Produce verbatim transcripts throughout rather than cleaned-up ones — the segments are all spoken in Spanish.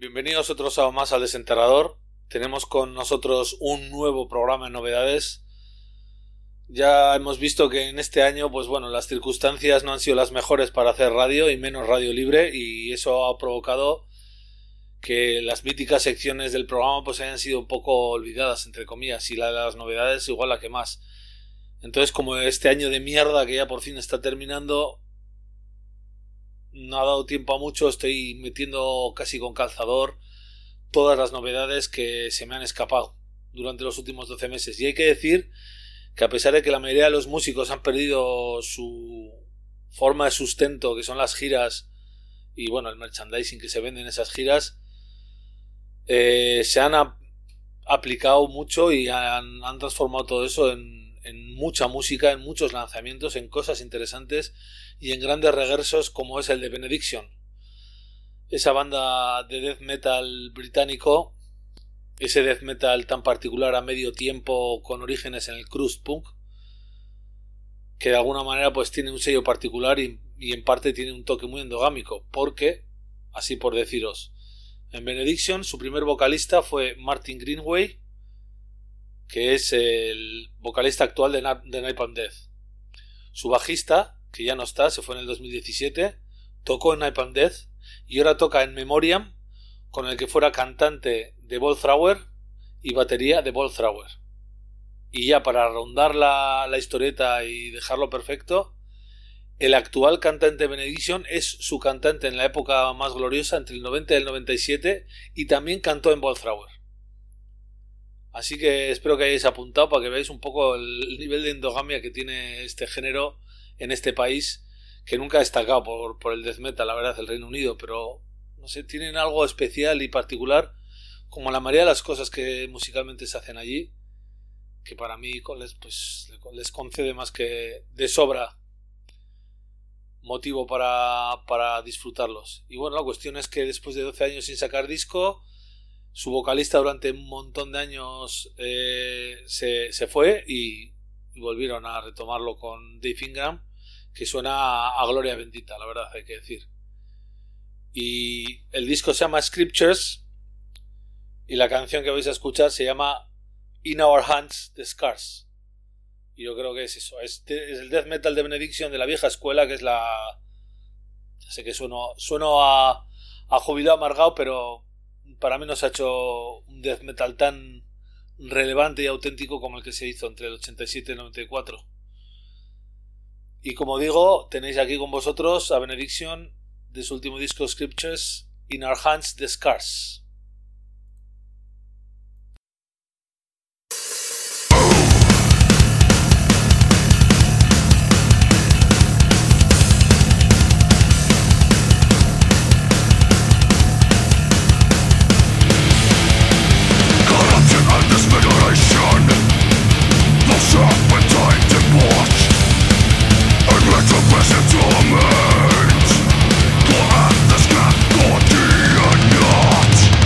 Bienvenidos otro sábado más al Desenterrador. Tenemos con nosotros un nuevo programa de novedades. Ya hemos visto que en este año, pues bueno, las circunstancias no han sido las mejores para hacer radio y menos radio libre, y eso ha provocado que las míticas secciones del programa pues hayan sido un poco olvidadas, entre comillas, y la de las novedades igual la que más. Entonces, como este año de mierda que ya por fin está terminando no ha dado tiempo a mucho, estoy metiendo casi con calzador todas las novedades que se me han escapado durante los últimos doce meses. Y hay que decir que a pesar de que la mayoría de los músicos han perdido su forma de sustento, que son las giras y bueno, el merchandising que se vende en esas giras, eh, se han ap- aplicado mucho y han, han transformado todo eso en, en mucha música, en muchos lanzamientos, en cosas interesantes y en grandes regresos como es el de Benediction, esa banda de death metal británico, ese death metal tan particular a medio tiempo con orígenes en el crust punk, que de alguna manera pues tiene un sello particular y, y en parte tiene un toque muy endogámico, porque, así por deciros, en Benediction su primer vocalista fue Martin Greenway, que es el vocalista actual de, Na- de Napalm Death. Su bajista, que ya no está, se fue en el dos mil diecisiete, tocó en Napalm Death y ahora toca en Memoriam con el que fuera cantante de Wallflower y batería de Wallflower. Y ya para rondar la, la historieta y dejarlo perfecto, el actual cantante de Benediction es su cantante en la época más gloriosa, entre el noventa y el noventa y siete, y también cantó en Wallflower. Así que espero que hayáis apuntado para que veáis un poco el nivel de endogamia que tiene este género en este país, que nunca ha destacado por, por el death metal, la verdad, el Reino Unido, pero no sé, tienen algo especial y particular, como la mayoría de las cosas que musicalmente se hacen allí, que para mí les, pues, les concede más que de sobra motivo para, para disfrutarlos. Y bueno, la cuestión es que después de doce años sin sacar disco, su vocalista durante un montón de años eh, se, se fue y, y volvieron a retomarlo con Dave Ingram, que suena a, a gloria bendita, la verdad, hay que decir. Y el disco se llama Scriptures y la canción que vais a escuchar se llama In Our Hands the Scars. Y yo creo que es eso, es, es el death metal de Benediction de la vieja escuela, que es la... Ya sé que sueno, sueno a, a jubilado amargado, pero para mí no se ha hecho un death metal tan relevante y auténtico como el que se hizo entre el ochenta y siete y el noventa y cuatro. Y como digo, tenéis aquí con vosotros a Benediction de su último disco Scriptures, In Our Hands the Scars. For at the scrap, God, the not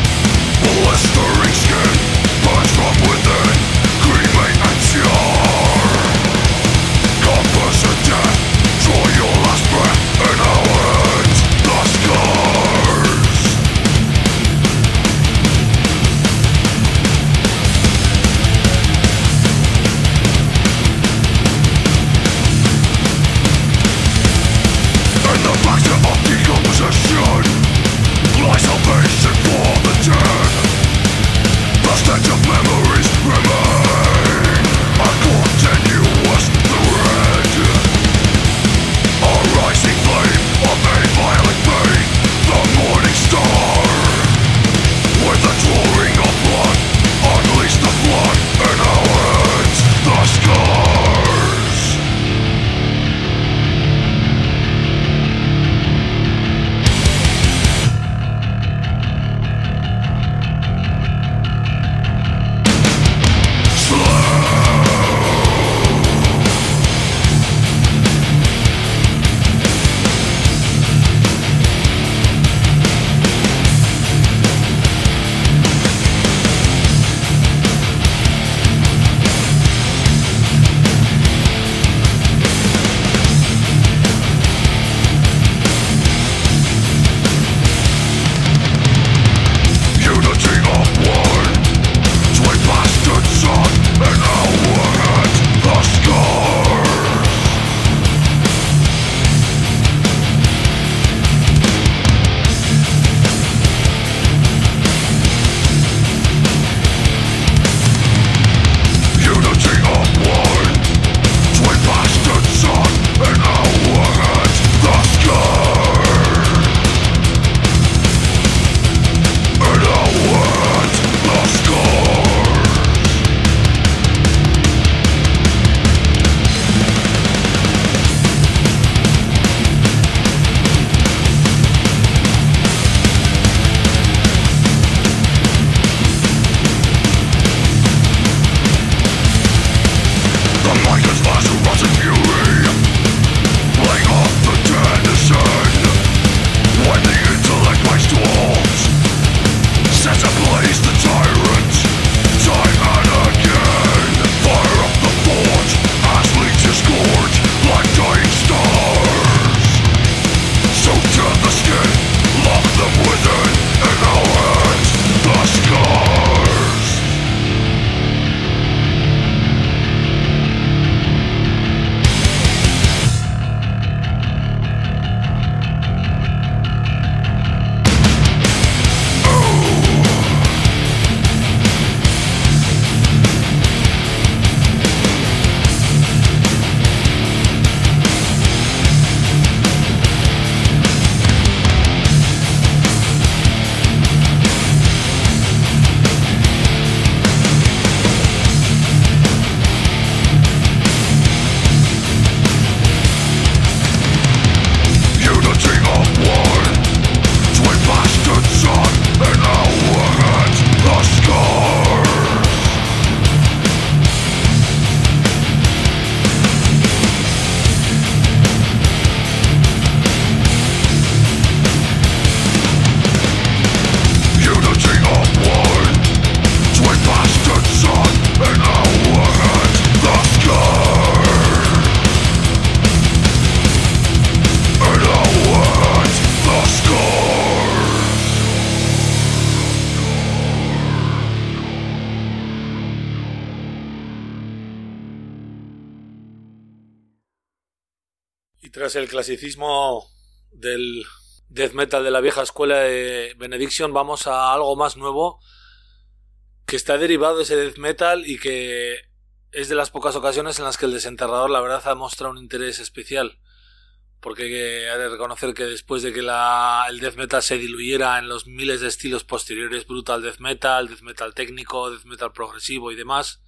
Tras el clasicismo del death metal de la vieja escuela de Benediction, vamos a algo más nuevo que está derivado de ese death metal y que es de las pocas ocasiones en las que el Desenterrador la verdad ha mostrado un interés especial, porque hay de reconocer que después de que la, el death metal se diluyera en los miles de estilos posteriores, brutal death metal, death metal técnico, death metal progresivo y demás,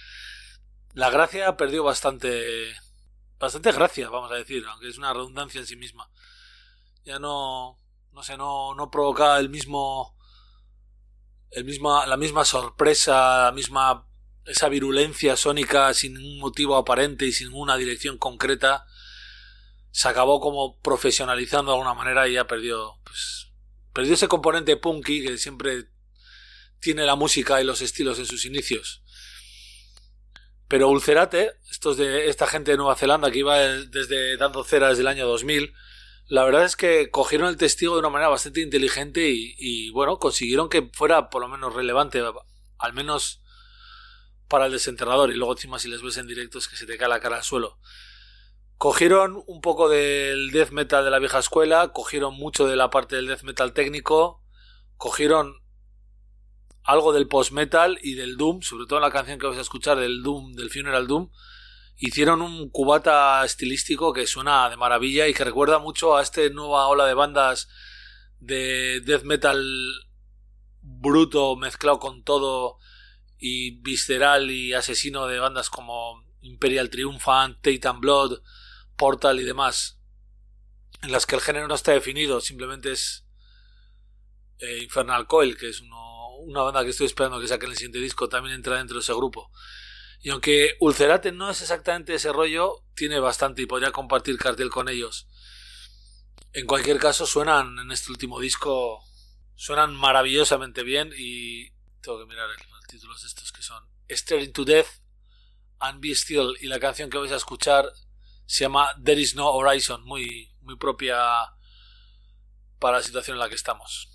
la gracia perdió bastante bastante gracia, vamos a decir, aunque es una redundancia en sí misma. Ya no no sé, no no provocaba el mismo el misma la misma sorpresa, la misma esa virulencia sónica sin ningún motivo aparente y sin ninguna dirección concreta. Se acabó como profesionalizando de alguna manera y ya perdió pues perdió ese componente punky que siempre tiene la música y los estilos en sus inicios. Pero Ulcerate, estos de esta gente de Nueva Zelanda que iba desde dando cera desde el año dos mil, la verdad es que cogieron el testigo de una manera bastante inteligente y, y bueno, consiguieron que fuera por lo menos relevante, al menos para el Desenterrador, y luego encima si les ves en directo es que se te cae la cara al suelo. Cogieron un poco del death metal de la vieja escuela, cogieron mucho de la parte del death metal técnico, cogieron algo del post-metal y del doom, sobre todo en la canción que vais a escuchar del doom, del Funeral Doom. Hicieron un cubata estilístico que suena de maravilla y que recuerda mucho a esta nueva ola de bandas de death metal bruto mezclado con todo y visceral y asesino de bandas como Imperial Triumphant, Titan Blood, Portal y demás, en las que el género no está definido, simplemente es eh, Infernal Coil, que es uno una banda que estoy esperando que saquen el siguiente disco, también entra dentro de ese grupo. Y aunque Ulcerate no es exactamente ese rollo, tiene bastante y podría compartir cartel con ellos. En cualquier caso, suenan en este último disco, suenan maravillosamente bien y tengo que mirar los títulos de estos que son Staring to Death and Be Still, y la canción que vais a escuchar se llama There Is No Horizon, muy, muy propia para la situación en la que estamos.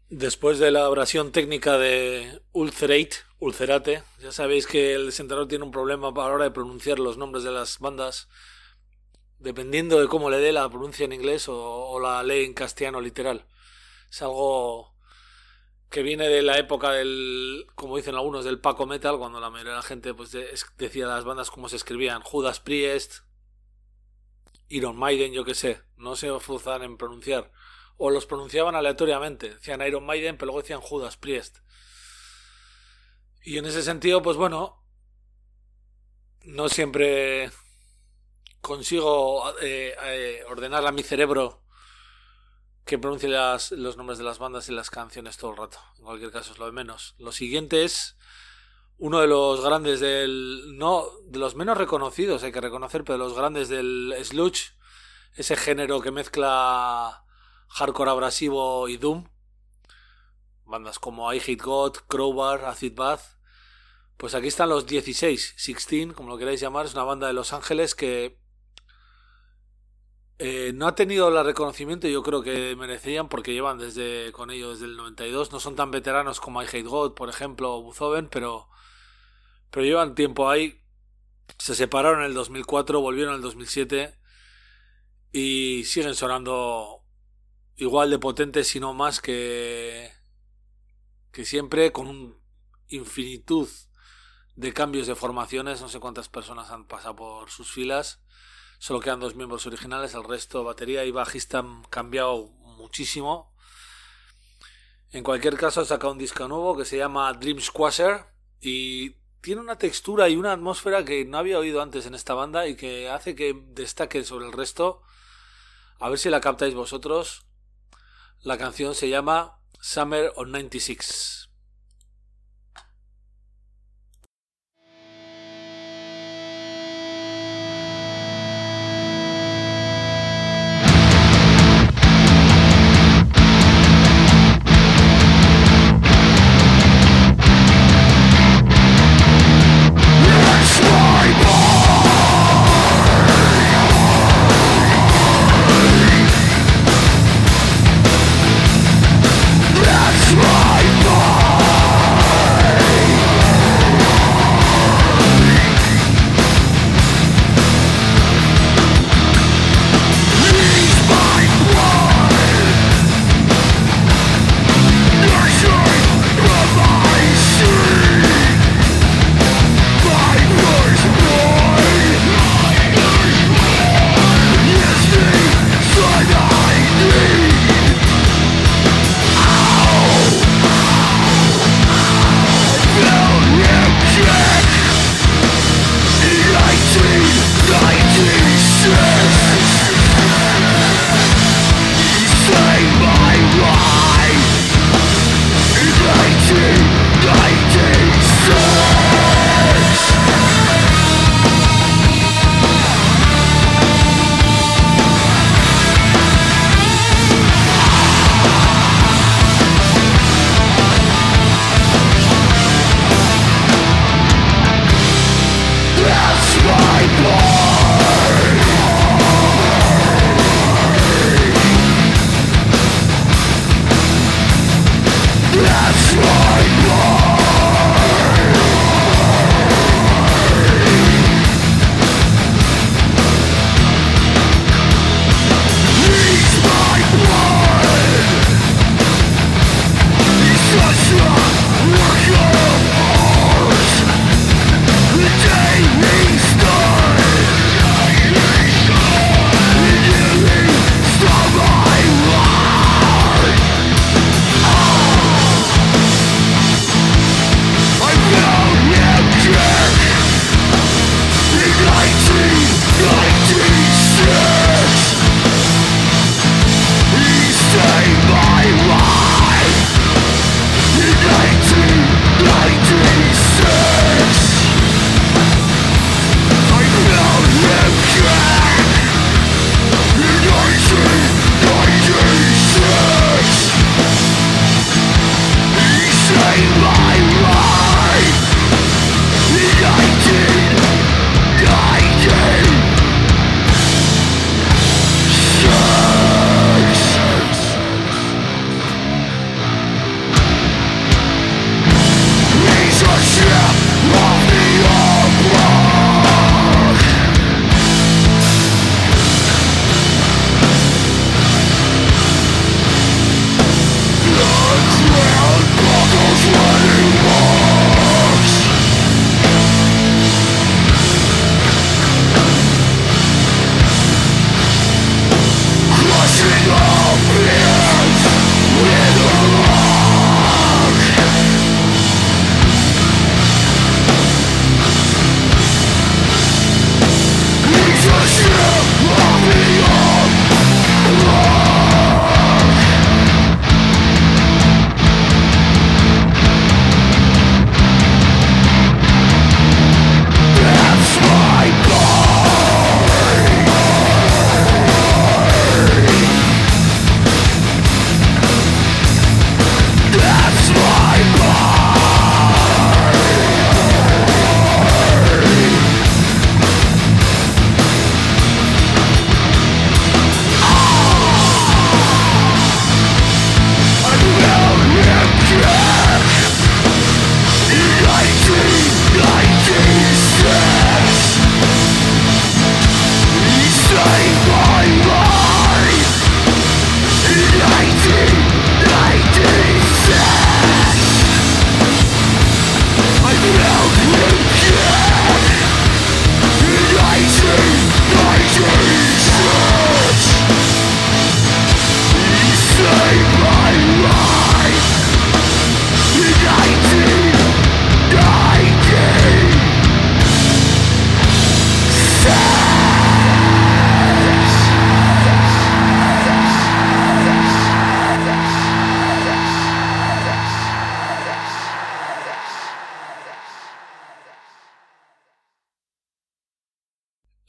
Después de la abrasión técnica de Ulcerate, Ulcerate, ya sabéis que el desentrenador tiene un problema a la hora de pronunciar los nombres de las bandas, dependiendo de cómo le dé la pronuncia en inglés o, o la lee en castellano literal. Es algo que viene de la época del, como dicen algunos, del Paco Metal, cuando la mayoría de la gente pues de, decía las bandas como se escribían, Judas Priest, Iron Maiden, yo qué sé, no se esforzaban en pronunciar, o los pronunciaban aleatoriamente, decían Iron Maiden pero luego decían Judas Priest. Y en ese sentido, pues bueno, no siempre consigo eh, eh, ordenar a mi cerebro que pronuncie las, los nombres de las bandas y las canciones todo el rato. En cualquier caso es lo de menos. Lo siguiente es uno de los grandes del... no, de los menos reconocidos, hay que reconocer, pero de los grandes del sludge, ese género que mezcla hardcore abrasivo y doom. Bandas como I Hate God, Crowbar, Acid Bath. Pues aquí están los dieciséis, dieciséis, como lo queráis llamar. Es una banda de Los Ángeles que eh, no ha tenido el reconocimiento, yo creo que merecían, porque llevan desde con ello desde el noventa y dos. No son tan veteranos como I Hate God, por ejemplo, o Buzoven, pero, pero llevan tiempo ahí. Se separaron en el dos mil cuatro, volvieron en el dos mil siete y siguen sonando igual de potentes, si no más, que, que siempre, con un infinitud de cambios de formaciones. No sé cuántas personas han pasado por sus filas. Solo quedan dos miembros originales, el resto, batería y bajista, han cambiado muchísimo. En cualquier caso, ha sacado un disco nuevo que se llama Dream Squasher y tiene una textura y una atmósfera que no había oído antes en esta banda y que hace que destaque sobre el resto. A ver si la captáis vosotros. La canción se llama Summer of noventa y seis. That's my fault.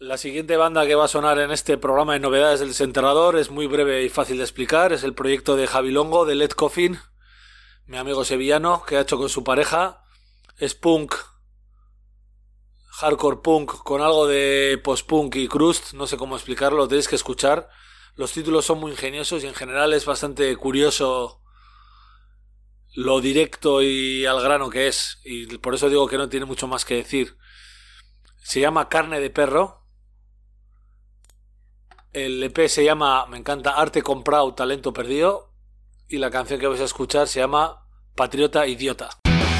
La siguiente banda que va a sonar en este programa de novedades del Desenterrador es muy breve y fácil de explicar. Es el proyecto de Javi Longo, de Led Coffin, mi amigo sevillano, que ha hecho con su pareja. Es punk, hardcore punk, con algo de post-punk y crust. No sé cómo explicarlo, lo tenéis que escuchar. Los títulos son muy ingeniosos y en general es bastante curioso lo directo y al grano que es. Y por eso digo que no tiene mucho más que decir. Se llama Carne de Perro. El E P se llama, me encanta, Arte Comprado, Talento Perdido. Y la canción que vais a escuchar se llama Patriota Idiota.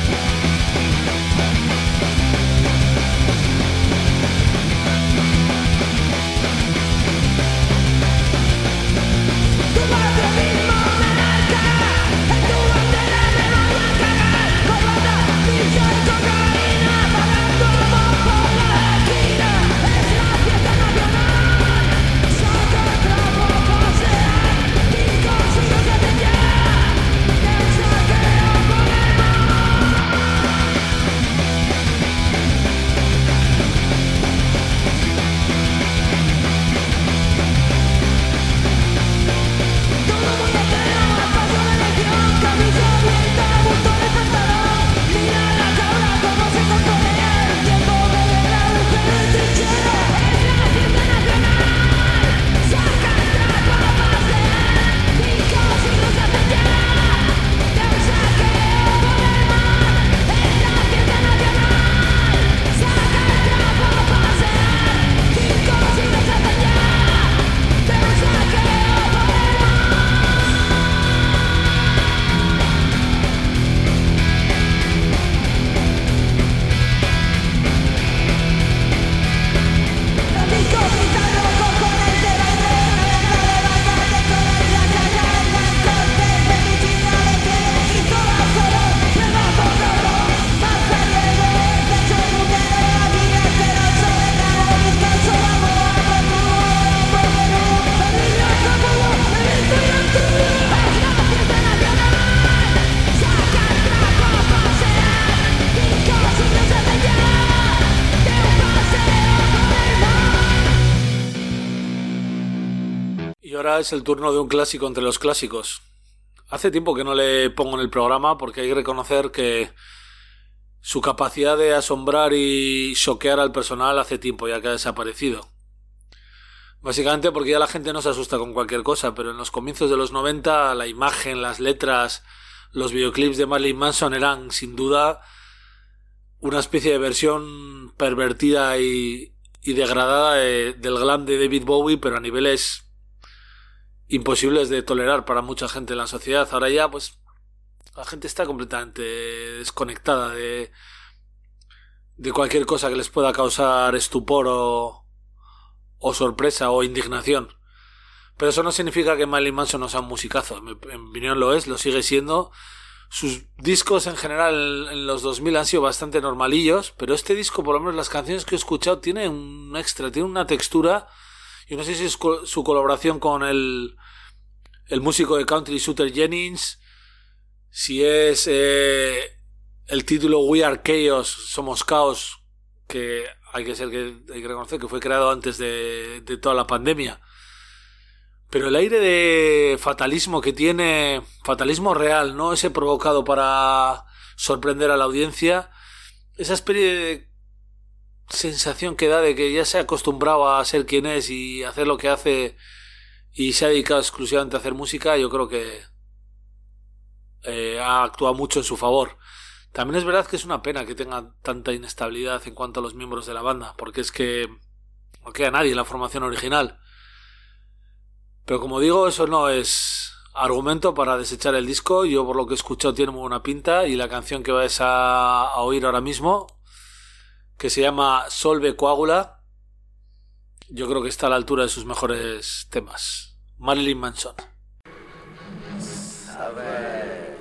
Es el turno de un clásico entre los clásicos. Hace tiempo que no le pongo en el programa porque hay que reconocer que su capacidad de asombrar y choquear al personal hace tiempo ya que ha desaparecido. Básicamente porque ya la gente no se asusta con cualquier cosa, pero en los comienzos de los noventa la imagen, las letras, los videoclips de Marilyn Manson eran sin duda una especie de versión pervertida y, y degradada de, del glam de David Bowie, pero a niveles imposibles de tolerar para mucha gente en la sociedad. Ahora ya pues la gente está completamente desconectada de, de cualquier cosa que les pueda causar estupor o, o sorpresa o indignación. Pero eso no significa que Marilyn Manson no sea un musicazo. En mi, en mi opinión lo es, lo sigue siendo. Sus discos en general en los dos mil han sido bastante normalillos, pero este disco, por lo menos las canciones que he escuchado, tiene un extra, tiene una textura. Yo no sé si es co- su colaboración con el, el músico de country Sutter Jennings, si es eh, el título We Are Chaos, Somos Caos, que hay que ser que hay que reconocer que fue creado antes de, de toda la pandemia. Pero el aire de fatalismo que tiene, fatalismo real, no ese provocado para sorprender a la audiencia, esa especie de sensación que da de que ya se ha acostumbrado a ser quien es y hacer lo que hace y se ha dedicado exclusivamente a hacer música, yo creo que eh, ha actuado mucho en su favor. También es verdad que es una pena que tenga tanta inestabilidad en cuanto a los miembros de la banda, porque es que no queda nadie en la formación original. Pero como digo, eso no es argumento para desechar el disco. Yo por lo que he escuchado tiene muy buena pinta y la canción que vais a, a oír ahora mismo, que se llama Solve Coagula, yo creo que está a la altura de sus mejores temas. Marilyn Manson. Sabe,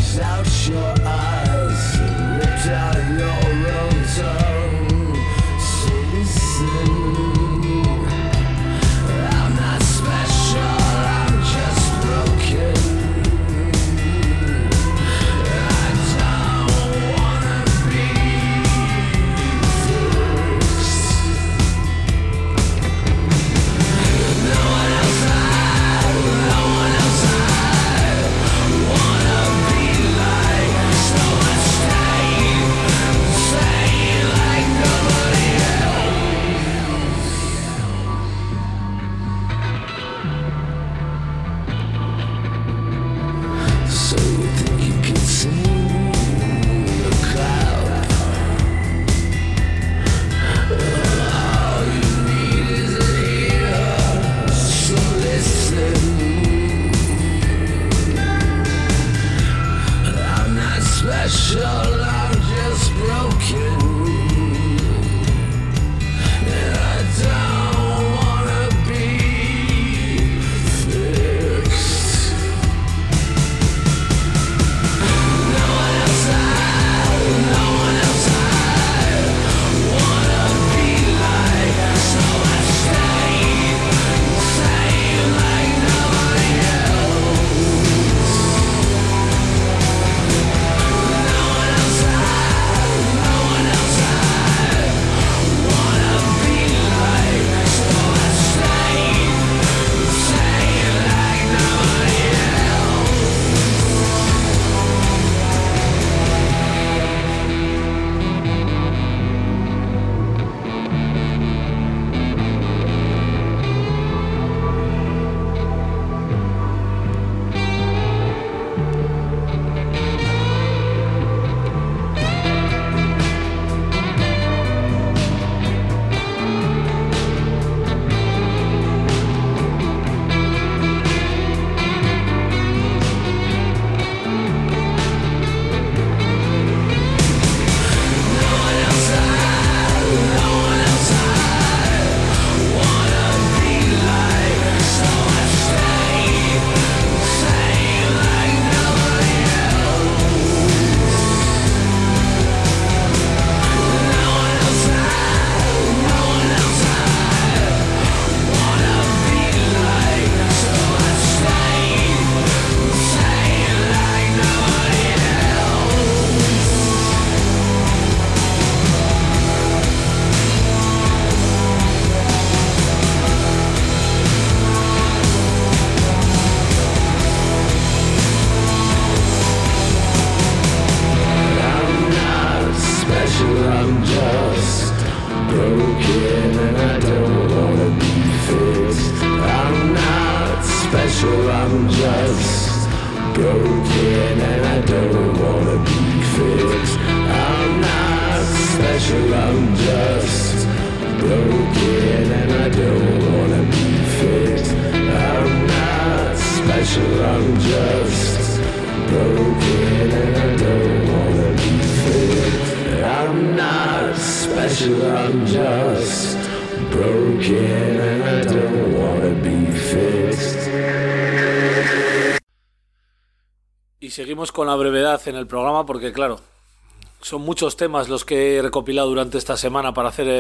Y seguimos con la brevedad en el programa porque, claro, son muchos temas los que he recopilado durante esta semana para hacer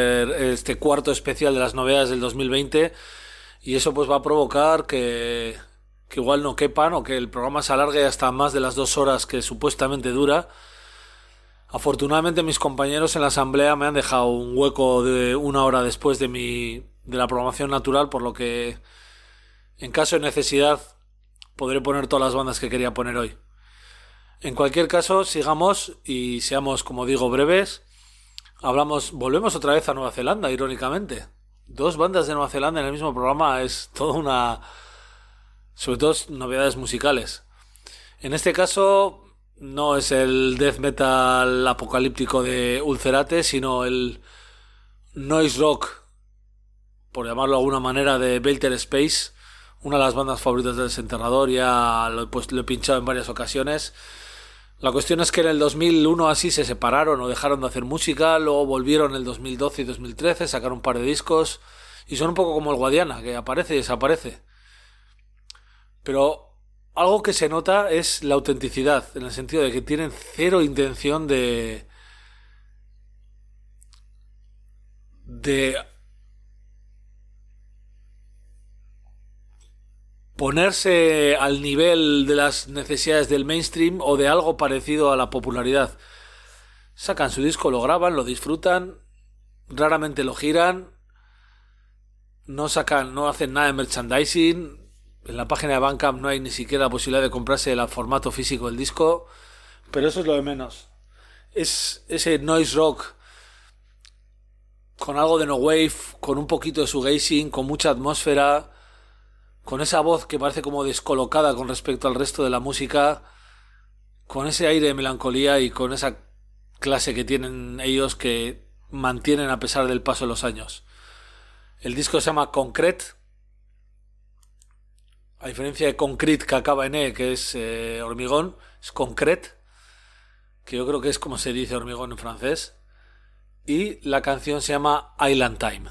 este cuarto especial de las novedades del dos mil veinte, y eso pues va a provocar que, que igual no quepan o que el programa se alargue hasta más de las dos horas que supuestamente dura. Afortunadamente mis compañeros en la asamblea me han dejado un hueco de una hora después de mi de la programación natural, por lo que en caso de necesidad podré poner todas las bandas que quería poner hoy. En cualquier caso, sigamos y seamos, como digo, breves. Hablamos, volvemos otra vez a Nueva Zelanda, irónicamente. Dos bandas de Nueva Zelanda en el mismo programa es toda una... sobre todo novedades musicales. En este caso no es el death metal apocalíptico de Ulcerate, sino el noise rock, por llamarlo de alguna manera, de Belter Space, una de las bandas favoritas del Desenterrador. Ya lo, pues, lo he pinchado en varias ocasiones. La cuestión es que en el dos mil uno así se separaron o dejaron de hacer música, luego volvieron en el dos mil doce y dos mil trece, sacaron un par de discos y son un poco como el Guadiana, que aparece y desaparece. Pero algo que se nota es la autenticidad, en el sentido de que tienen cero intención de de ponerse al nivel de las necesidades del mainstream o de algo parecido a la popularidad. Sacan su disco, lo graban, lo disfrutan, raramente lo giran, no sacan, no hacen nada de merchandising. En la página de Bandcamp no hay ni siquiera la posibilidad de comprarse el formato físico del disco, pero eso es lo de menos. Es ese noise rock con algo de no wave, con un poquito de shoegazing, con mucha atmósfera, con esa voz que parece como descolocada con respecto al resto de la música, con ese aire de melancolía y con esa clase que tienen ellos que mantienen a pesar del paso de los años. El disco se llama Concrete, a diferencia de Concrete, que acaba en E, que es eh, hormigón, es Concrete, que yo creo que es como se dice hormigón en francés, y la canción se llama Island Time.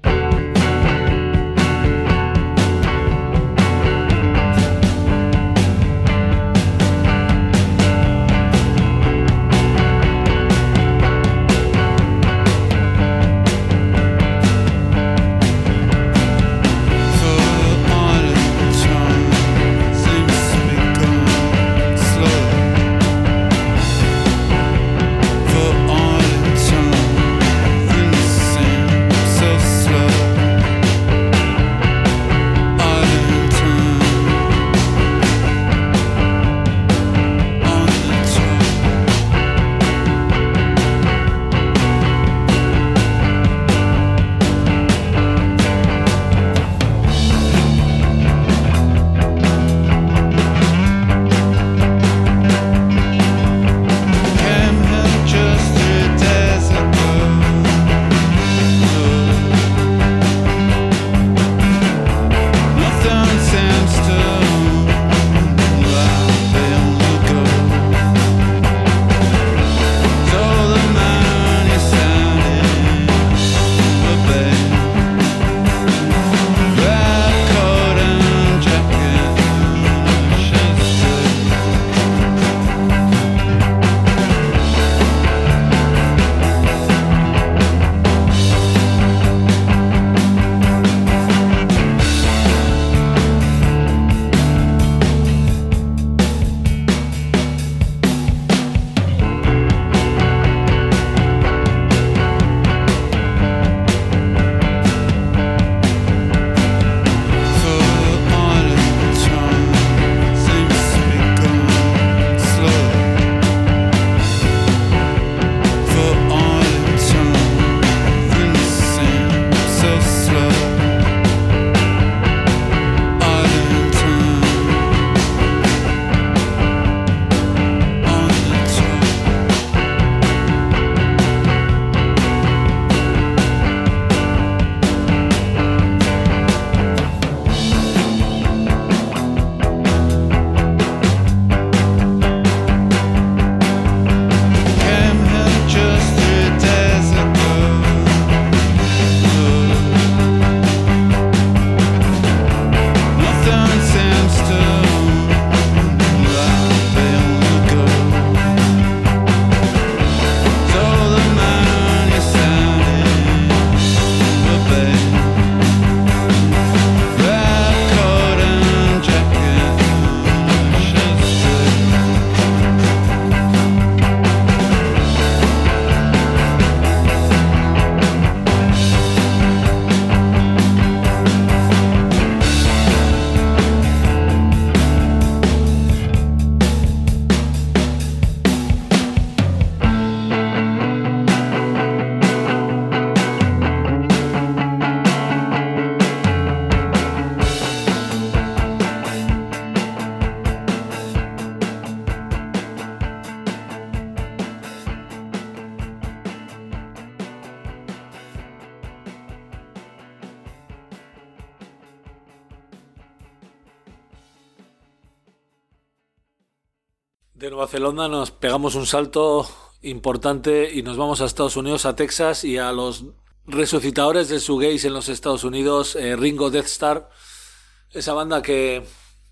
De Nueva Zelanda nos pegamos un salto importante y nos vamos a Estados Unidos, a Texas, y a los resucitadores del shoegaze en los Estados Unidos, eh, Ringo Death Star, esa banda que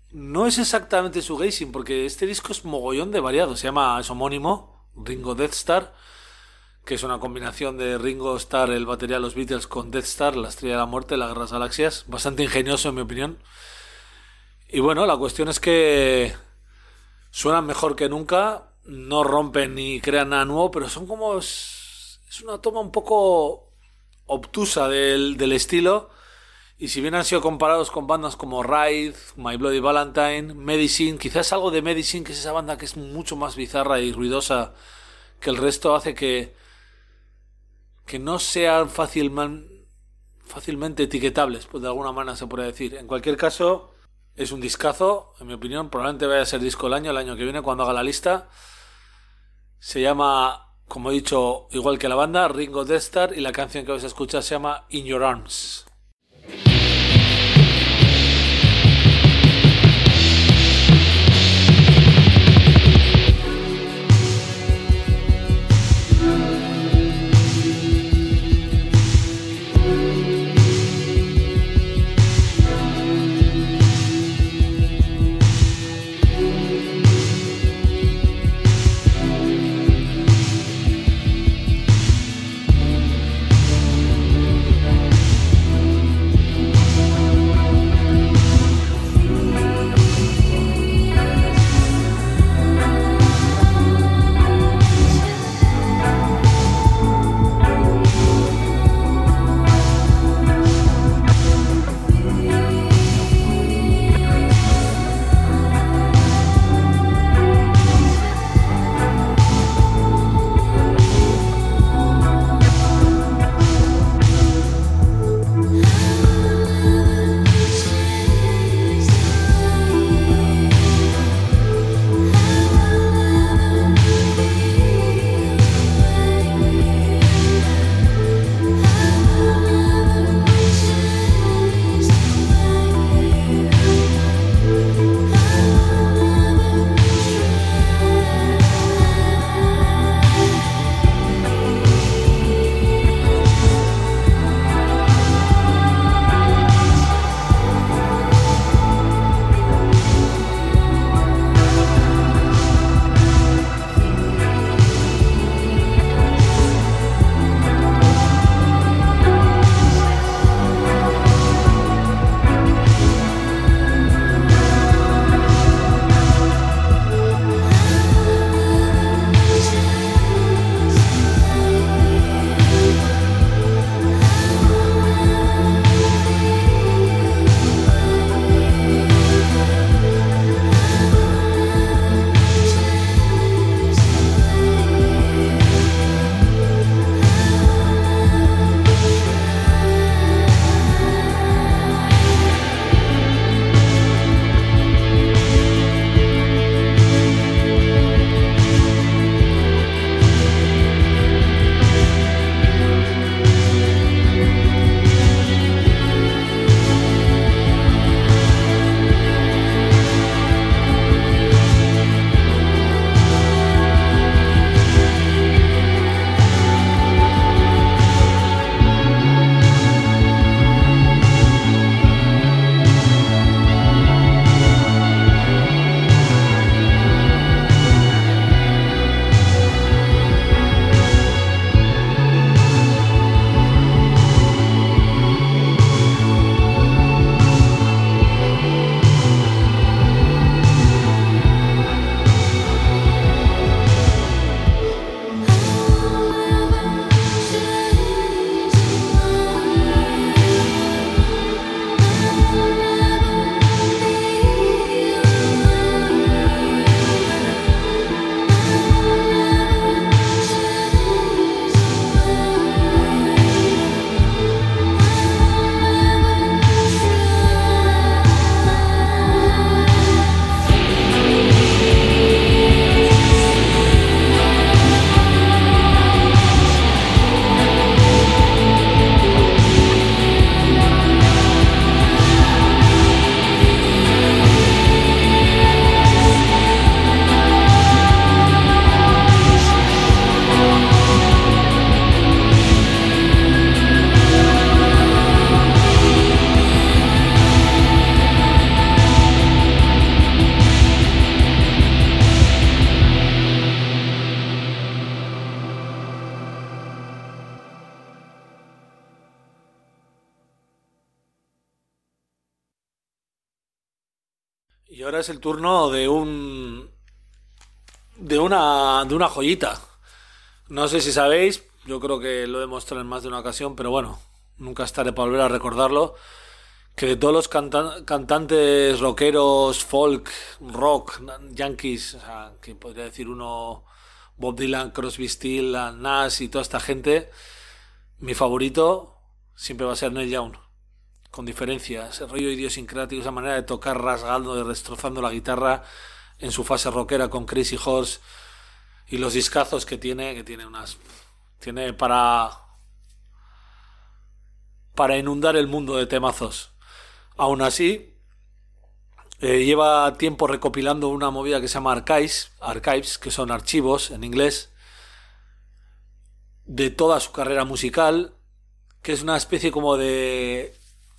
no es exactamente shoegazing, porque este disco es mogollón de variado. Se llama, es homónimo, Ringo Death Star, que es una combinación de Ringo Starr, el batería de los Beatles, con Death Star, la estrella de la muerte, la guerra de las galaxias. Bastante ingenioso, en mi opinión. Y bueno, la cuestión es que suenan mejor que nunca, no rompen ni crean nada nuevo, pero son como... Es, es una toma un poco obtusa del, del estilo. Y si bien han sido comparados con bandas como Ride, My Bloody Valentine, Medicine, quizás algo de Medicine, que es esa banda que es mucho más bizarra y ruidosa que el resto, hace que, que no sean fácilman, fácilmente etiquetables, pues de alguna manera se puede decir. En cualquier caso, es un discazo, en mi opinión. Probablemente vaya a ser disco del año, el año que viene, cuando haga la lista. Se llama, como he dicho, igual que la banda, Ringo Death Star, y la canción que vais a escuchar se llama In Your Arms. Y ahora es el turno de un... de una, de una joyita. No sé si sabéis, yo creo que lo he demostrado en más de una ocasión, pero bueno, nunca es tarde para volver a recordarlo, que de todos los canta- cantantes rockeros, folk, rock, yankees, o sea, que podría decir uno, Bob Dylan, Crosby, Stills, Nash y toda esta gente, mi favorito siempre va a ser Neil Young, con diferencia, ese rollo idiosincrático, esa manera de tocar rasgando y destrozando la guitarra en su fase rockera con Crazy Horse y los discazos que tiene, que tiene unas... tiene para... para inundar el mundo de temazos. Aún así, eh, lleva tiempo recopilando una movida que se llama Archives, Archives, que son archivos en inglés, de toda su carrera musical, que es una especie como de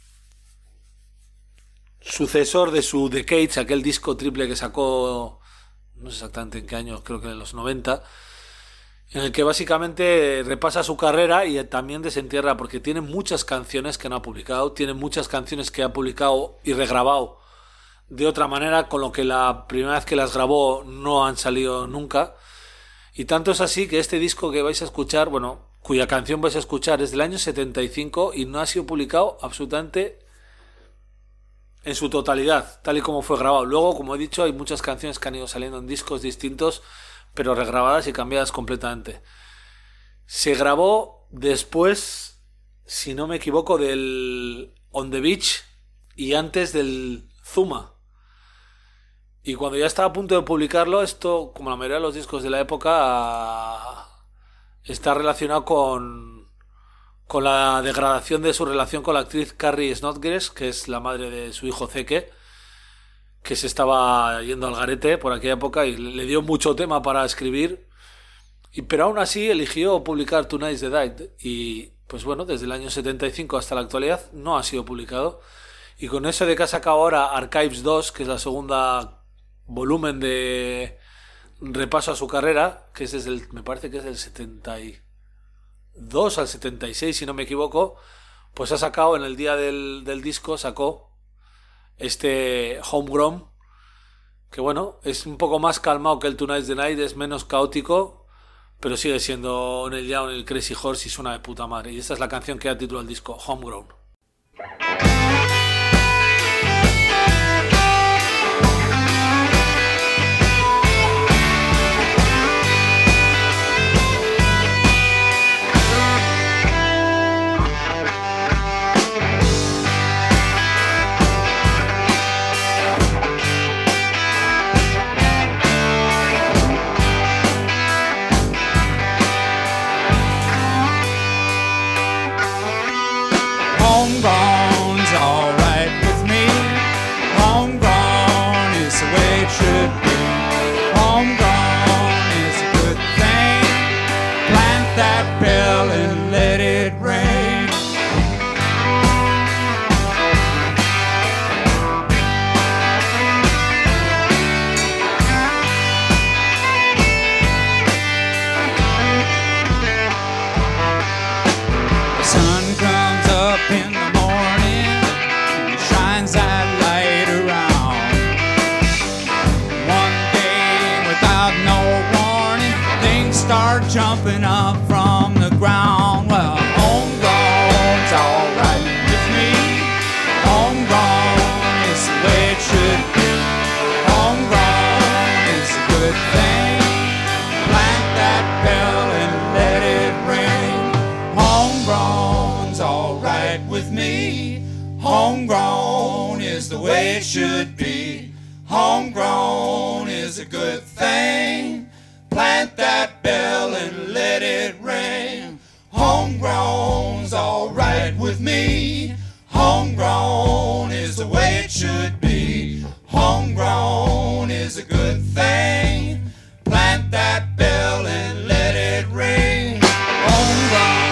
sucesor de su Decades, aquel disco triple que sacó, no sé exactamente en qué año, creo que en los noventa, en el que básicamente repasa su carrera y también desentierra, porque tiene muchas canciones que no ha publicado, tiene muchas canciones que ha publicado y regrabado de otra manera, con lo que la primera vez que las grabó no han salido nunca. Y tanto es así que este disco que vais a escuchar, bueno, cuya canción vais a escuchar es del año setenta y cinco y no ha sido publicado absolutamente en su totalidad, tal y como fue grabado. Luego, como he dicho, hay muchas canciones que han ido saliendo en discos distintos, pero regrabadas y cambiadas completamente. Se grabó después, si no me equivoco, del On the Beach y antes del Zuma. Y cuando ya estaba a punto de publicarlo, esto, como la mayoría de los discos de la época, está relacionado con, con la degradación de su relación con la actriz Carrie Snodgrass, que es la madre de su hijo Zeke, que se estaba yendo al garete por aquella época y le dio mucho tema para escribir, y, pero aún así eligió publicar Tonight's the Night, y pues bueno, desde el año setenta y cinco hasta la actualidad no ha sido publicado, y con eso de que ha sacado ahora Archives dos, que es la segunda volumen de repaso a su carrera, que es desde el, me parece que es del setenta y dos al setenta y seis si no me equivoco, pues ha sacado en el día del, del disco, sacó este Homegrown, que bueno, es un poco más calmado que el Tonight's the Night, es menos caótico, pero sigue siendo Neil Young, el Crazy Horse, y suena de puta madre. Y esta es la canción que da título al disco, Homegrown. Homegrown's alright with me. Homegrown is the way it should be. Homegrown is a good thing. Plant that pill and let it rain. The sun comes up in the morning and shines that light around. One day without no warning, things start jumping up from the ground. Well, homegrown's alright with me. Homegrown is the way it should be. Homegrown is a good thing. Plant that pill and let it rain. Homegrown's alright with me. Homegrown is the way it should be. Homegrown is a good thing. Plant that bell and let it rain. Homegrown's alright with me. Homegrown is the way it should be. Homegrown is a good thing. Plant that bell and let it rain. Homegrown.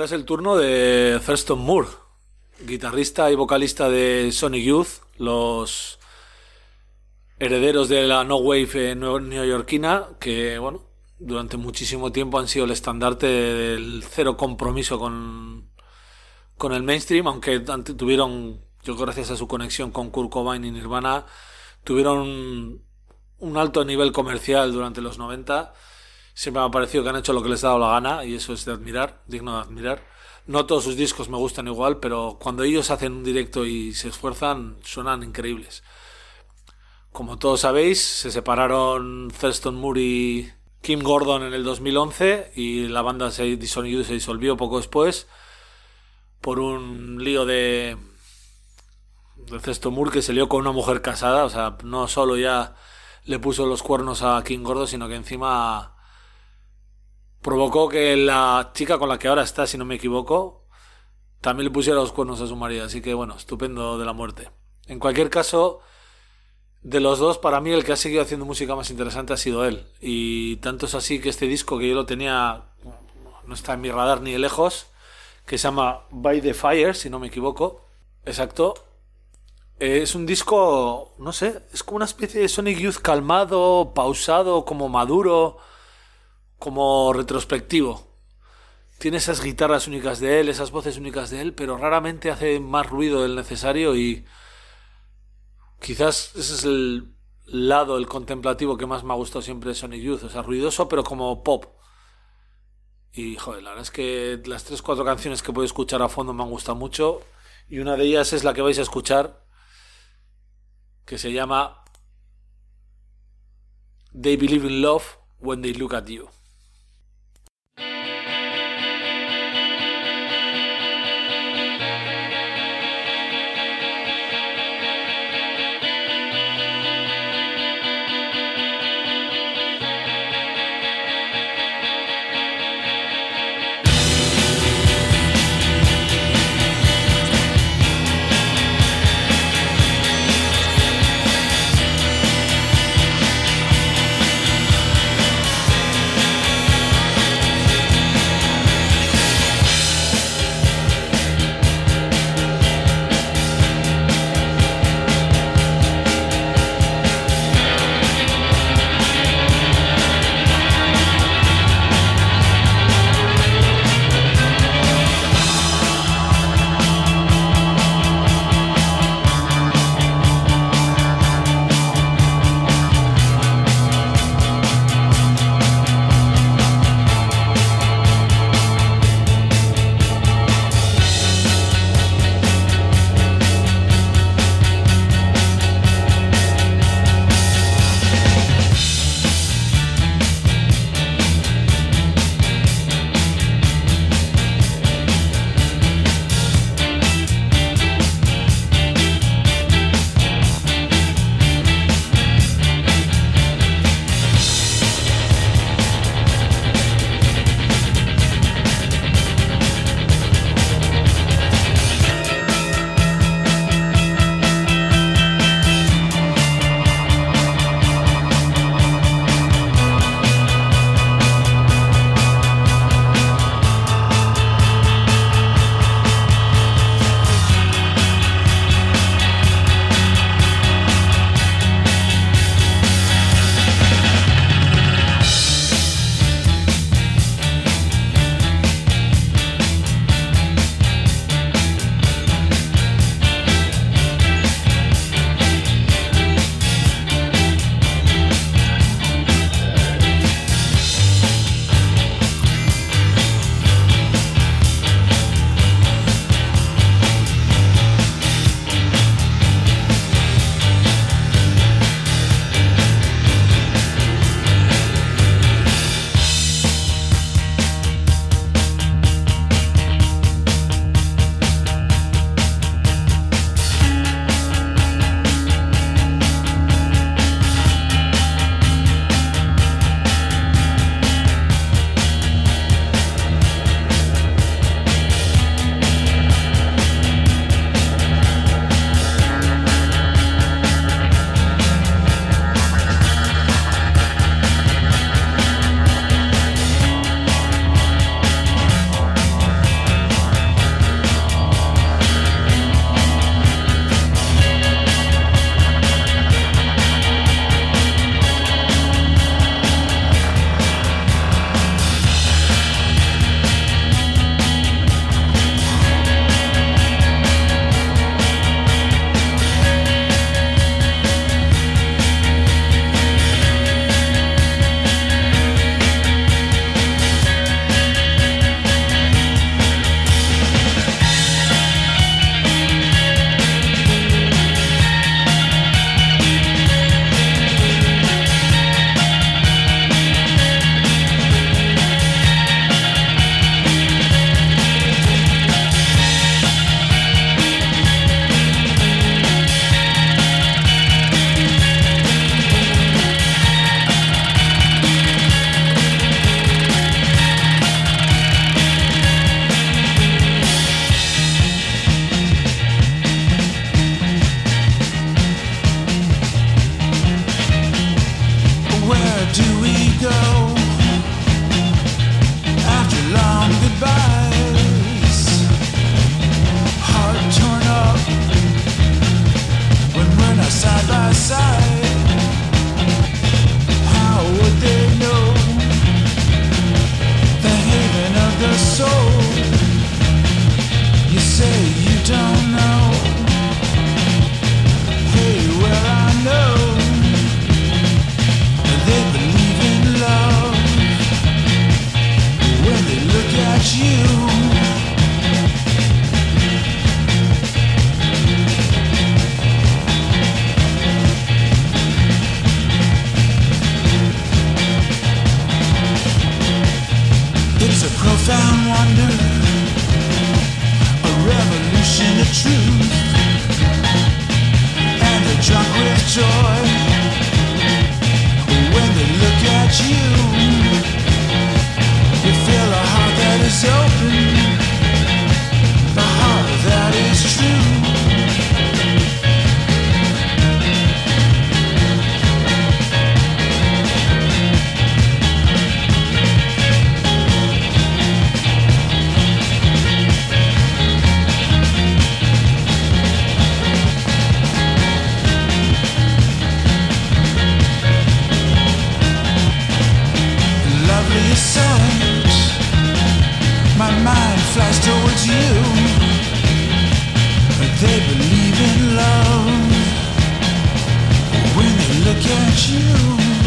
ahora es el turno de Thurston Moore, guitarrista y vocalista de Sonic Youth, los herederos de la no wave neoyorquina, que bueno, durante muchísimo tiempo han sido el estandarte del cero compromiso con, con el mainstream, aunque tuvieron, yo gracias a su conexión con Kurt Cobain y Nirvana, tuvieron un, un alto nivel comercial durante los noventa. Siempre me ha parecido que han hecho lo que les ha dado la gana, y eso es de admirar, digno de admirar. No todos sus discos me gustan igual, pero cuando ellos hacen un directo y se esfuerzan, suenan increíbles. Como todos sabéis, se separaron Thurston Moore y Kim Gordon en el dos mil once, y la banda se, Sonic Youth se disolvió poco después por un lío de, de Thurston Moore, que se lió con una mujer casada. O sea, no solo ya le puso los cuernos a Kim Gordon, sino que encima provocó que la chica con la que ahora está, si no me equivoco, también le pusiera los cuernos a su marido. Así que bueno, estupendo de la muerte. En cualquier caso, de los dos, para mí el que ha seguido haciendo música más interesante ha sido él. Y tanto es así que este disco, que yo lo tenía, no está en mi radar ni de lejos, que se llama By the Fire, si no me equivoco, exacto, es un disco, no sé, es como una especie de Sonic Youth calmado, pausado, como maduro, como retrospectivo. Tiene esas guitarras únicas de él, esas voces únicas de él, pero raramente hace más ruido del necesario, y quizás ese es el lado, el contemplativo, que más me ha gustado siempre de Sonic Youth. O sea, ruidoso pero como pop. Y joder, la verdad es que las tres cuatro canciones que puedo escuchar a fondo me han gustado mucho, y una de ellas es la que vais a escuchar, que se llama They Believe in Love When They Look at You. They truth, and they're drunk with joy. When they look at you, you feel a heart that is open, the heart that is true. Sight, my mind flies towards you, but they believe in love when they look at you.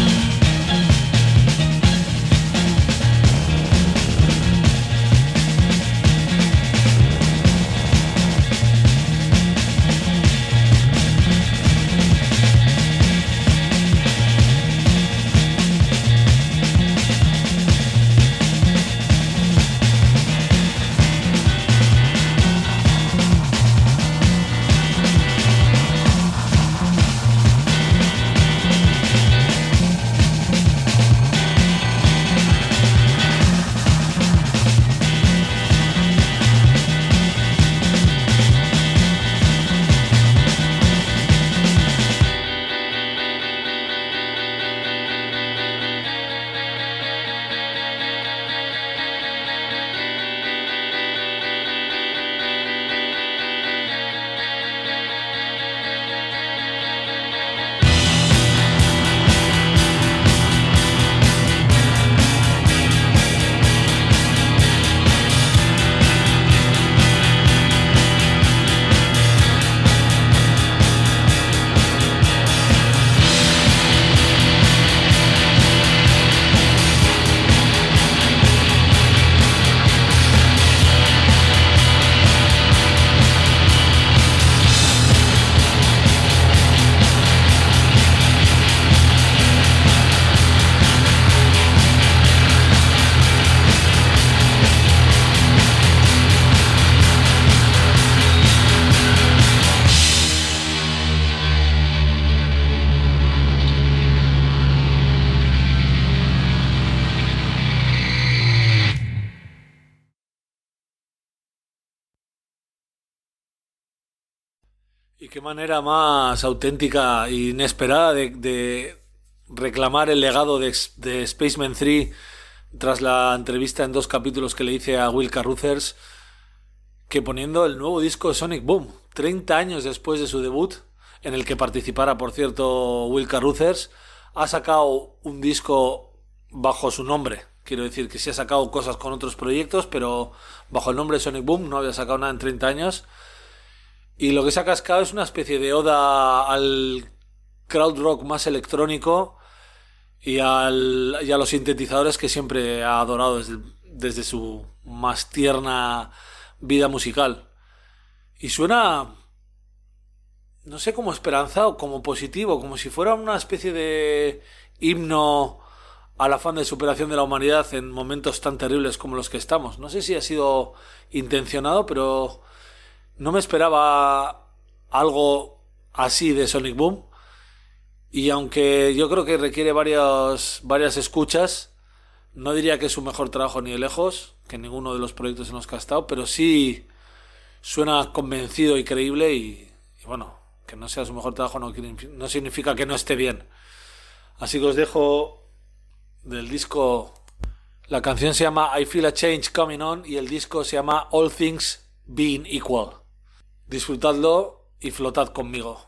Y qué manera más auténtica e inesperada de, de reclamar el legado de, de Spaceman tres tras la entrevista en dos capítulos que le hice a Will Carruthers, que poniendo el nuevo disco de Sonic Boom, treinta años después de su debut, en el que participara, por cierto, Will Carruthers, ha sacado un disco bajo su nombre. Quiero decir que sí ha sacado cosas con otros proyectos, pero bajo el nombre de Sonic Boom no había sacado nada en treinta años. Y lo que se ha cascado es una especie de oda al crowd rock más electrónico y, al, y a los sintetizadores que siempre ha adorado desde, desde su más tierna vida musical. Y suena, no sé, como esperanzado, como positivo, como si fuera una especie de himno al afán de superación de la humanidad en momentos tan terribles como los que estamos. No sé si ha sido intencionado, pero no me esperaba algo así de Sonic Boom. Y aunque yo creo que requiere varias, varias escuchas, no diría que es su mejor trabajo ni de lejos, que ninguno de los proyectos en los que ha estado, pero sí suena convencido y creíble y, y bueno, que no sea su mejor trabajo no, no significa que no esté bien. Así que os dejo del disco. La canción se llama I Feel a Change Coming On y el disco se llama All Things Being Equal. Disfrutadlo y flotad conmigo.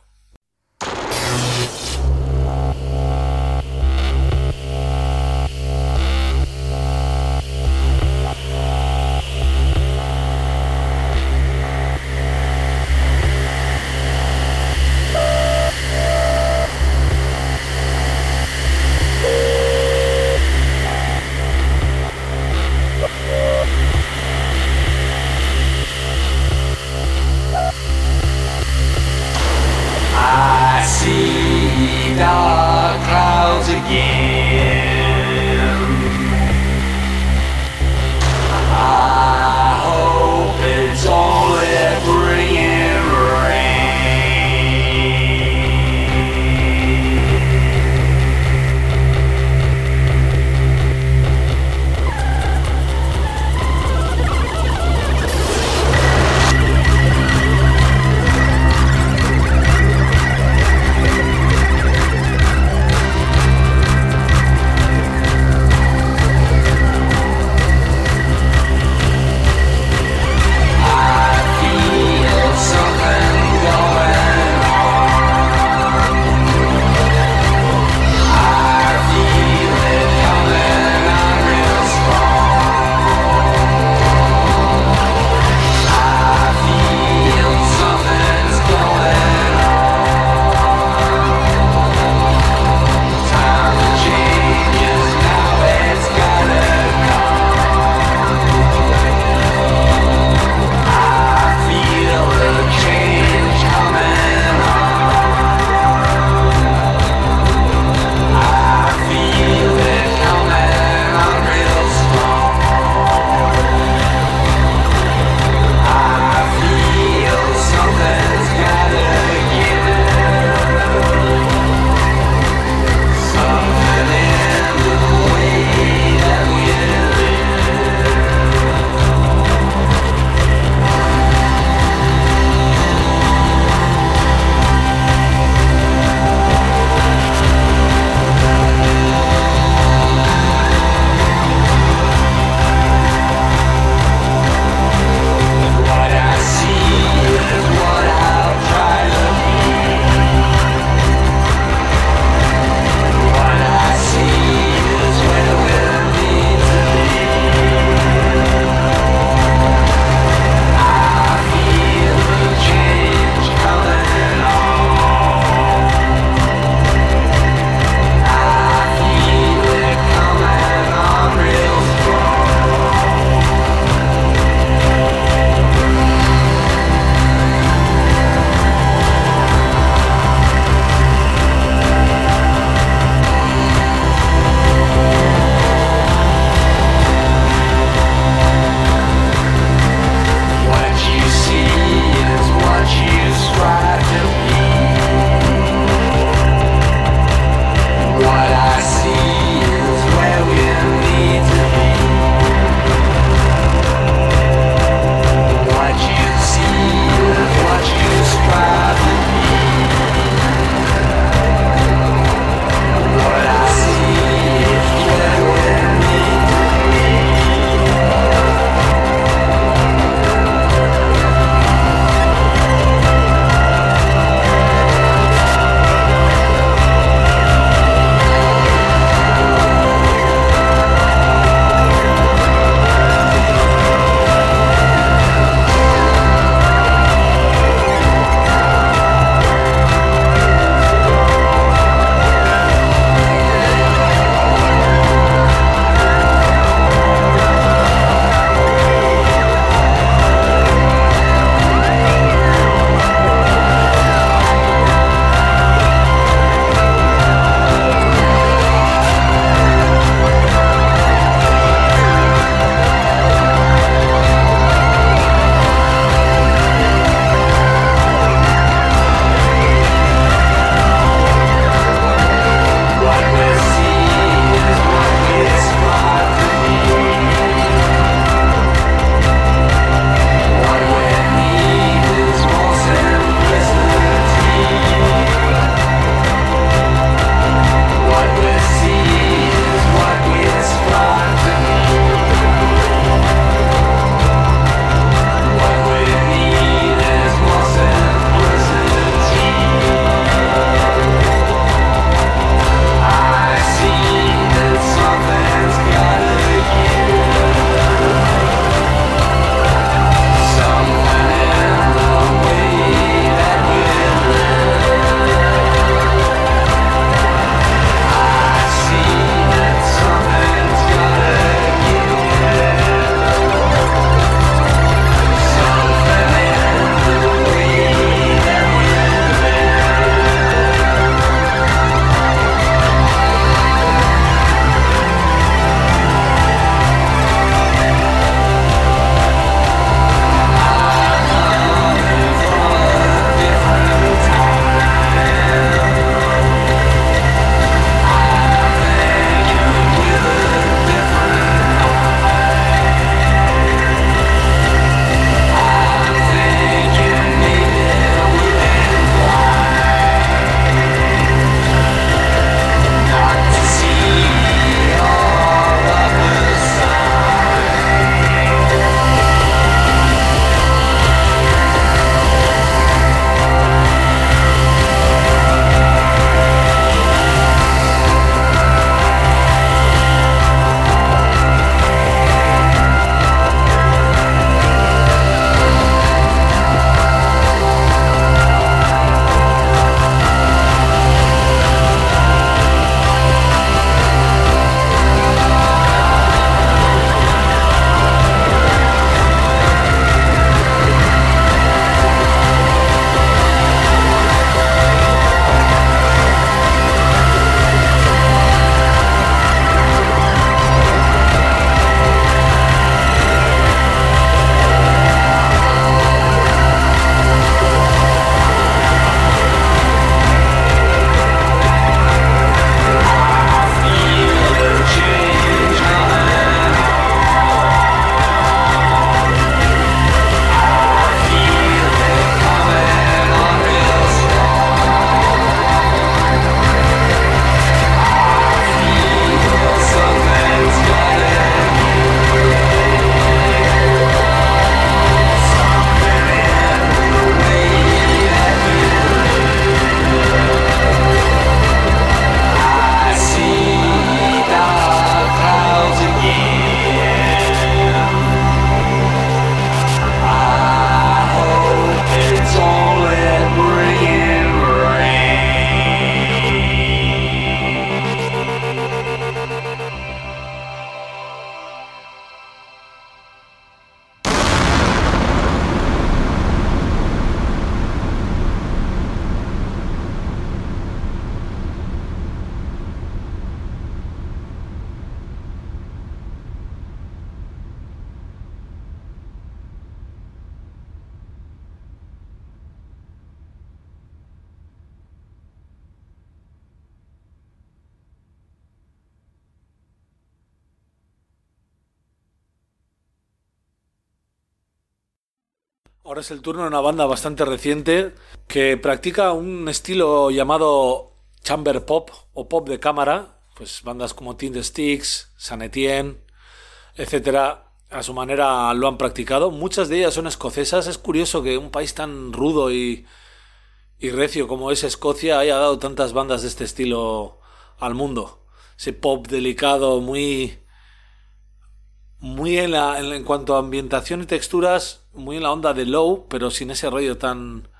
Ahora es el turno de una banda bastante reciente que practica un estilo llamado chamber pop o pop de cámara. Pues bandas como Tin Sticks, San Etienne, etcétera, a su manera lo han practicado. Muchas de ellas son escocesas. Es curioso que un país tan rudo y, y recio como es Escocia haya dado tantas bandas de este estilo al mundo. Ese pop delicado, muy... Muy en, la, en, en cuanto a ambientación y texturas, muy en la onda de Low, pero sin ese rollo tan...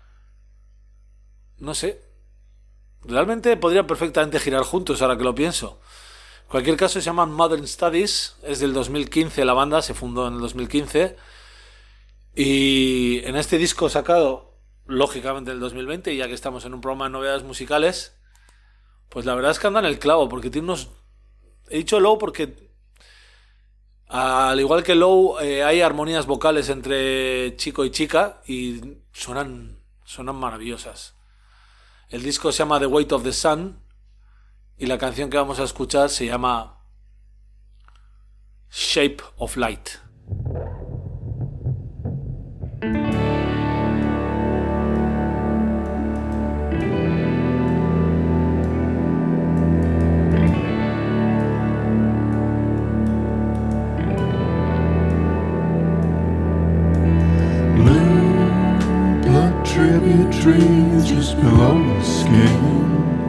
No sé. Realmente podrían perfectamente girar juntos, ahora que lo pienso. En cualquier caso, se llaman Modern Studies. Es del dos mil quince la banda, se fundó en el dos mil quince. Y en este disco sacado, lógicamente, en el dos mil veinte, ya que estamos en un programa de novedades musicales, pues la verdad es que andan el clavo, porque tiene unos... He dicho Low porque... Al igual que Low, eh, hay armonías vocales entre chico y chica y suenan, suenan maravillosas. El disco se llama The Weight of the Sun y la canción que vamos a escuchar se llama Shape of Light. Trees just below the skin,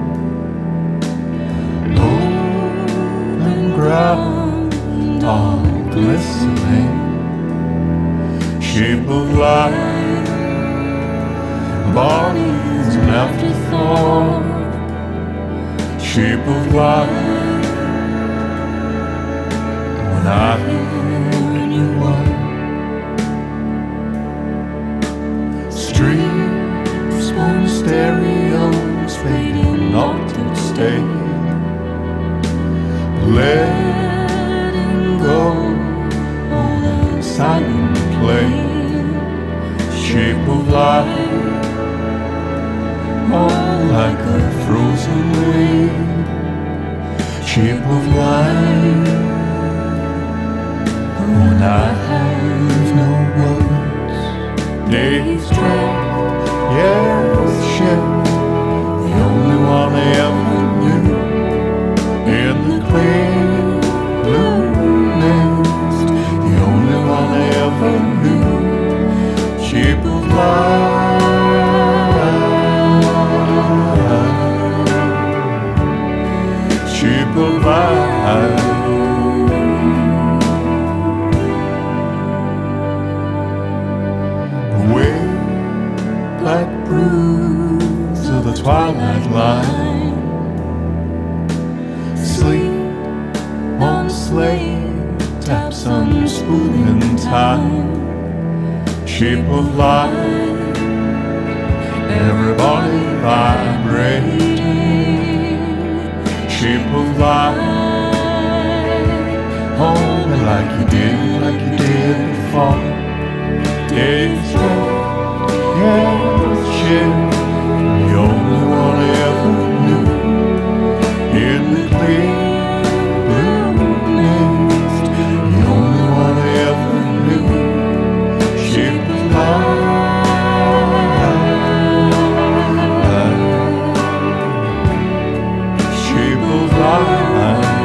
open ground all glistening, shape of light, body's an afterthought, shape of light, when I hear you up, street stereos fading altered state, letting go on a silent plane, shape of light, all like a frozen wave, shape of light, when I have no words, days drag. Yes, ship, the only one I ever knew, in the clear blue mist, the only one I ever knew, ship of light, ship of light. Black bruise of the twilight line, sleep on slate taps unspoon time, shape of light, everybody vibrating, shape of light, hold me like you did, like you did before, days go. Yes, ship, the only one I ever knew, in the clear blue mist, the only one I ever knew, ship of light, ship of light.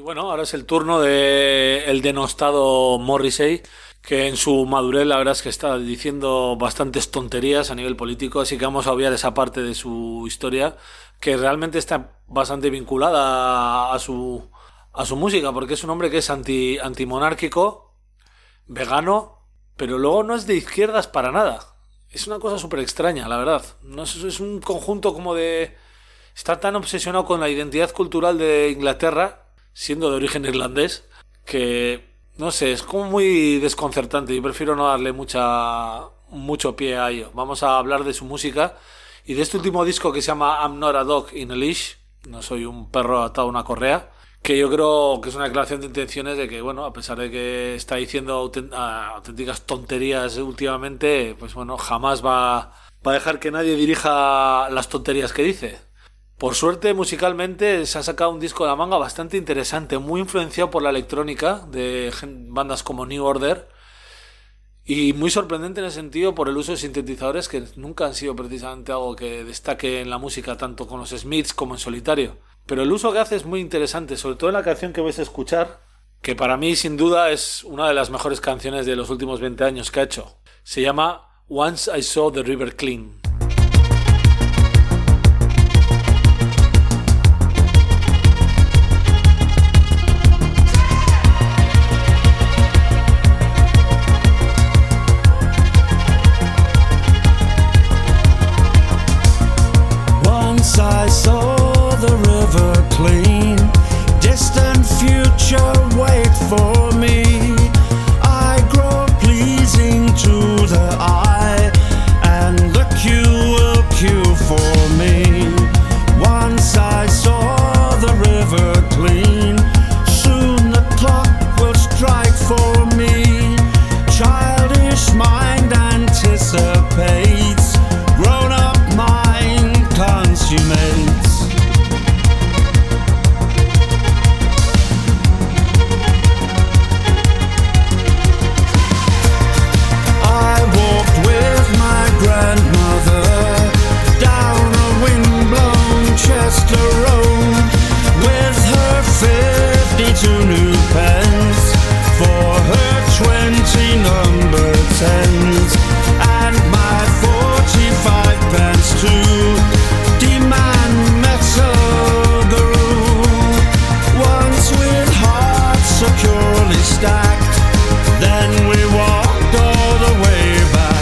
Bueno, ahora es el turno de el denostado Morrissey, que en su madurez la verdad es que está diciendo bastantes tonterías a nivel político, así que vamos a obviar esa parte de su historia que realmente está bastante vinculada a su a su música, porque es un hombre que es anti antimonárquico, vegano, pero luego no es de izquierdas para nada. Es una cosa súper extraña, la verdad. No es, es un conjunto como de... Está tan obsesionado con la identidad cultural de Inglaterra, siendo de origen irlandés, que no sé, es como muy desconcertante. Yo prefiero no darle mucha mucho pie a ello. Vamos a hablar de su música y de este último disco que se llama I'm Not a Dog in a Leash, no soy un perro atado a una correa, que yo creo que es una declaración de intenciones de que, bueno, a pesar de que está diciendo autent- auténticas tonterías últimamente, pues bueno, jamás va, va a dejar que nadie dirija las tonterías que dice. Por suerte, musicalmente se ha sacado un disco de la manga bastante interesante, muy influenciado por la electrónica de bandas como New Order y muy sorprendente en el sentido por el uso de sintetizadores que nunca han sido precisamente algo que destaque en la música tanto con los Smiths como en solitario. Pero el uso que hace es muy interesante, sobre todo en la canción que vais a escuchar, que para mí sin duda es una de las mejores canciones de los últimos veinte años que ha hecho. Se llama Once I Saw the River Clean. I saw the river clean, distant future wait for me. I grow pleasing to the eye, and the queue will queue for me. Once I saw the river clean, soon the clock will strike for me. Childish mind anticipates, grown up mind consummates. I walked with my grandmother down a wind-blown Chester road, with her fifty-two new pence for her twenty number tens, and my forty-five pence too. Demand metal guru, once with hearts securely stacked, then we walked all the way back.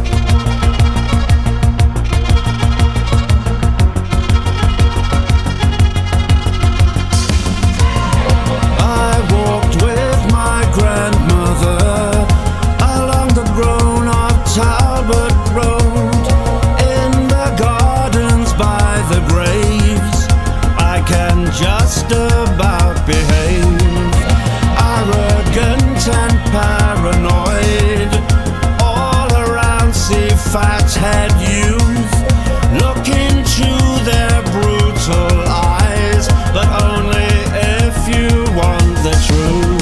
I walked with my grandmother along the grown-up Talbot Road, in the gardens by the graves. I can just about behave, arrogant and paranoid, all around see fat-head youth, look into their brutal eyes, but only if you want the truth.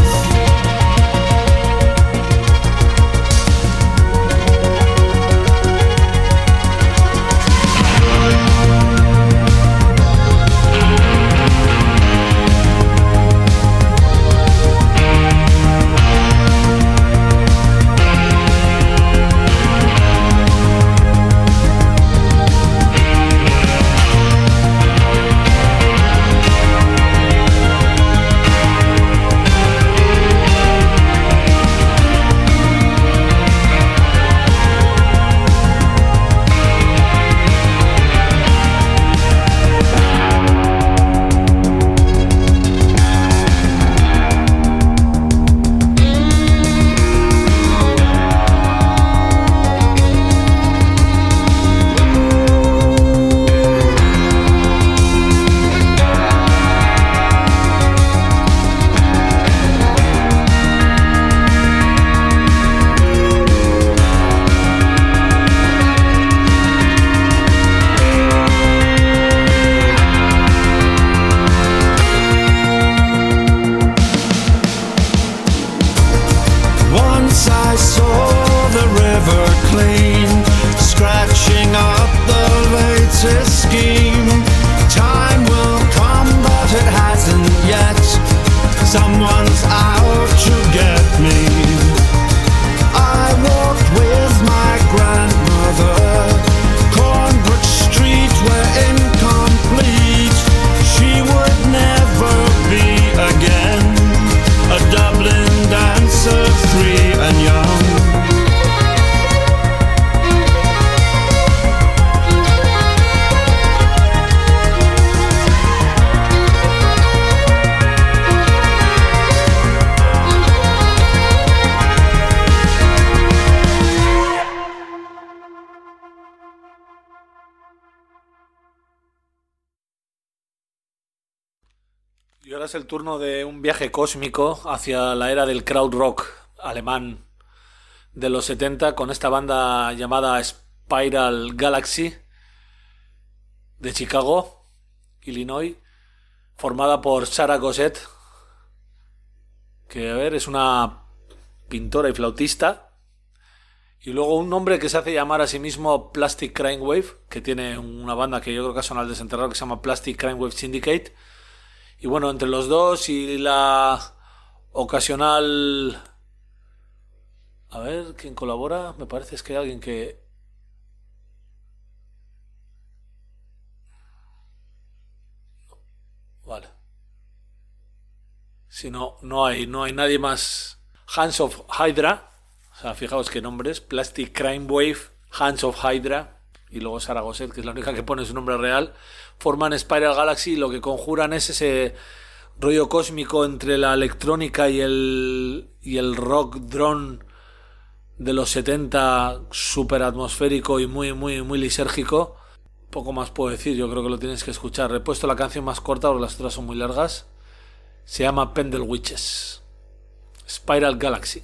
Y ahora es el turno de un viaje cósmico hacia la era del krautrock alemán de los setenta con esta banda llamada Spiral Galaxy de Chicago, Illinois, formada por Sarah Gossett, que a ver, es una pintora y flautista, y luego un hombre que se hace llamar a sí mismo Plastic Crime Wave, que tiene una banda que yo creo que ha sonado al desenterrado, que se llama Plastic Crime Wave Syndicate. Y bueno, entre los dos y la ocasional... A ver, ¿quién colabora? Me parece es que hay alguien que... Vale. Si no, no hay, no hay nadie más. Hands of Hydra. O sea, fijaos qué nombres. Plastic Crime Wave, Hands of Hydra. Y luego Sarah Gossett, que es la única que pone su nombre real. Forman Spiral Galaxy y lo que conjuran es ese rollo cósmico entre la electrónica y el, y el rock drone de los setenta, súper atmosférico y muy, muy, muy lisérgico. Poco más puedo decir, yo creo que lo tienes que escuchar. He puesto la canción más corta porque las otras son muy largas. Se llama Pendle Witches. Spiral Galaxy.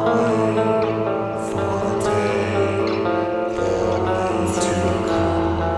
For the day, the way to come.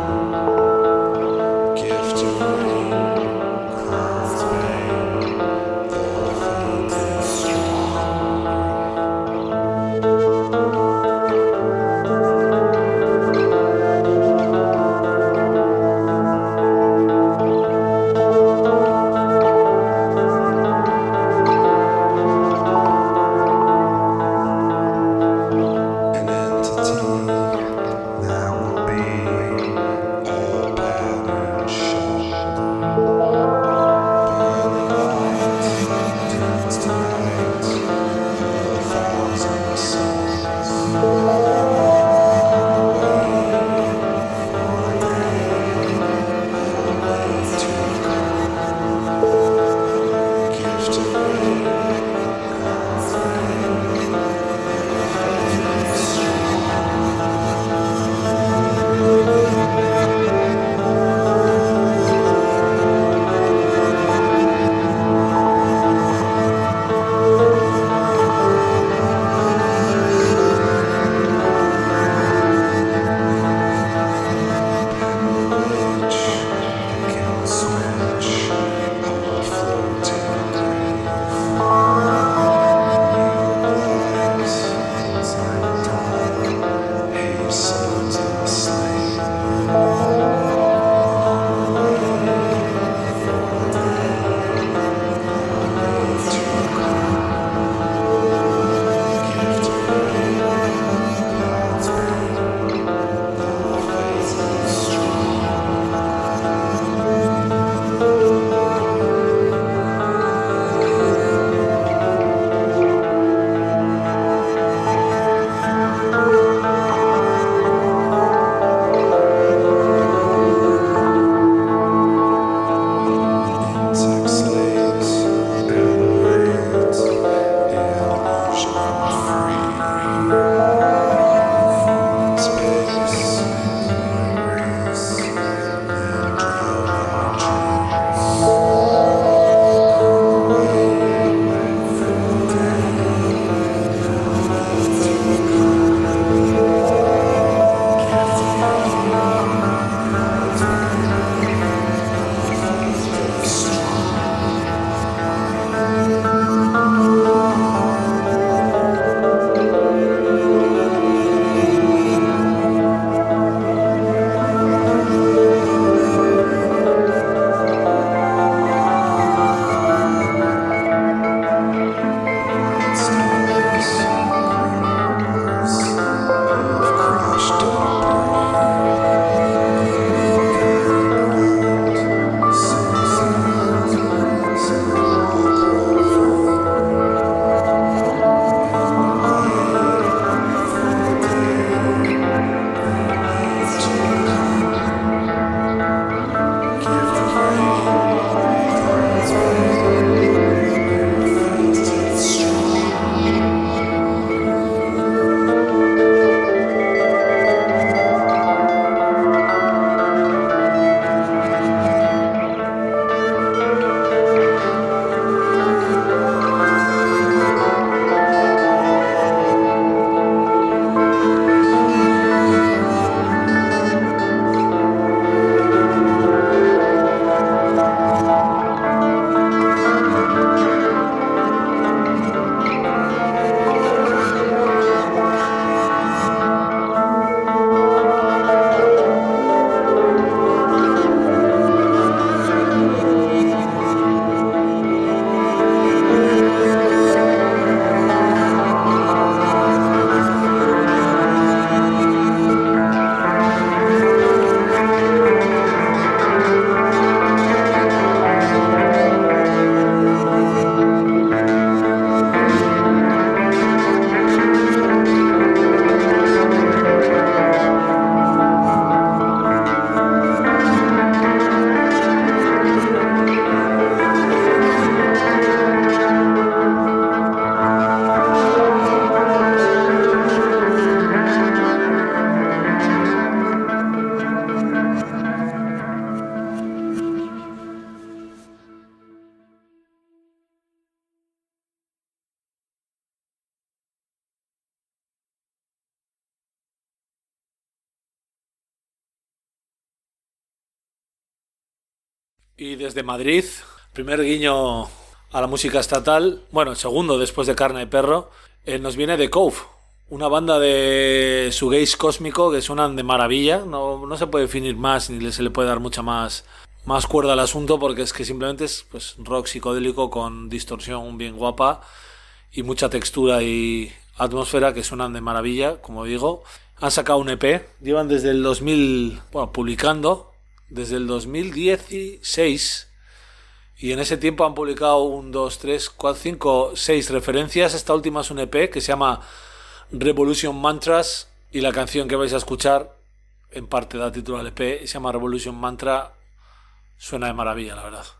Y desde Madrid, primer guiño a la música estatal, bueno, el segundo después de Carne de Perro, eh, nos viene The Cove, una banda de shoegaze cósmico que suenan de maravilla. No, no se puede definir más ni se le puede dar mucha más, más cuerda al asunto, porque es que simplemente es pues, rock psicodélico con distorsión bien guapa y mucha textura y atmósfera que suenan de maravilla, como digo. Han sacado un E P, llevan desde el dos mil, bueno, publicando desde el dos mil dieciséis, y en ese tiempo han publicado un, dos, tres, cuatro, cinco, seis referencias. Esta última es un E P que se llama Revolution Mantras, y la canción que vais a escuchar en parte da título al E P, se llama Revolution Mantra. Suena de maravilla, la verdad.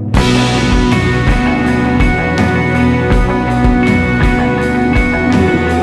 Thank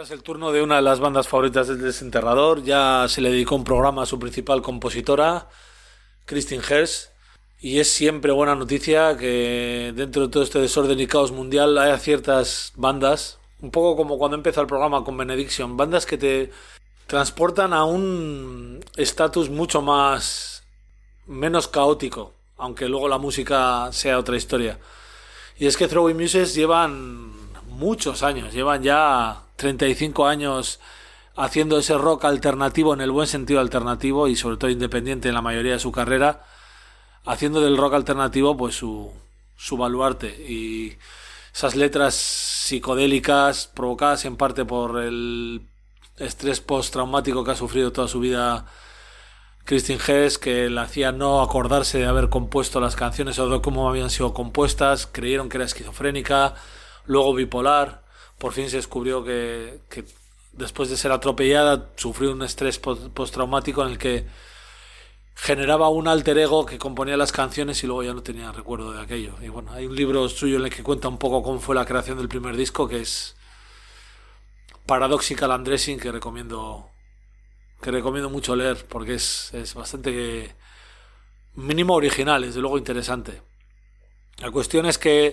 es el turno de una de las bandas favoritas del Desenterrador. Ya se le dedicó un programa a su principal compositora, Christine Herz, y es siempre buena noticia que dentro de todo este desorden y caos mundial haya ciertas bandas, un poco como cuando empezó el programa con Benediction, bandas que te transportan a un estatus mucho más menos caótico, aunque luego la música sea otra historia. Y es que Throwing Muses llevan muchos años, llevan ya treinta y cinco años haciendo ese rock alternativo, en el buen sentido alternativo, y sobre todo independiente en la mayoría de su carrera, haciendo del rock alternativo pues su, su baluarte. Y esas letras psicodélicas provocadas en parte por el estrés postraumático que ha sufrido toda su vida Christine Herz, que le hacía no acordarse de haber compuesto las canciones o de cómo habían sido compuestas. Creyeron que era esquizofrénica, luego bipolar. Por fin se descubrió que, que después de ser atropellada sufrió un estrés postraumático en el que generaba un alter ego que componía las canciones y luego ya no tenía recuerdo de aquello. Y bueno, hay un libro suyo en el que cuenta un poco cómo fue la creación del primer disco, que es Paradoxical Undressing, que recomiendo que recomiendo mucho leer porque es, es bastante mínimo original, desde luego interesante. La cuestión es que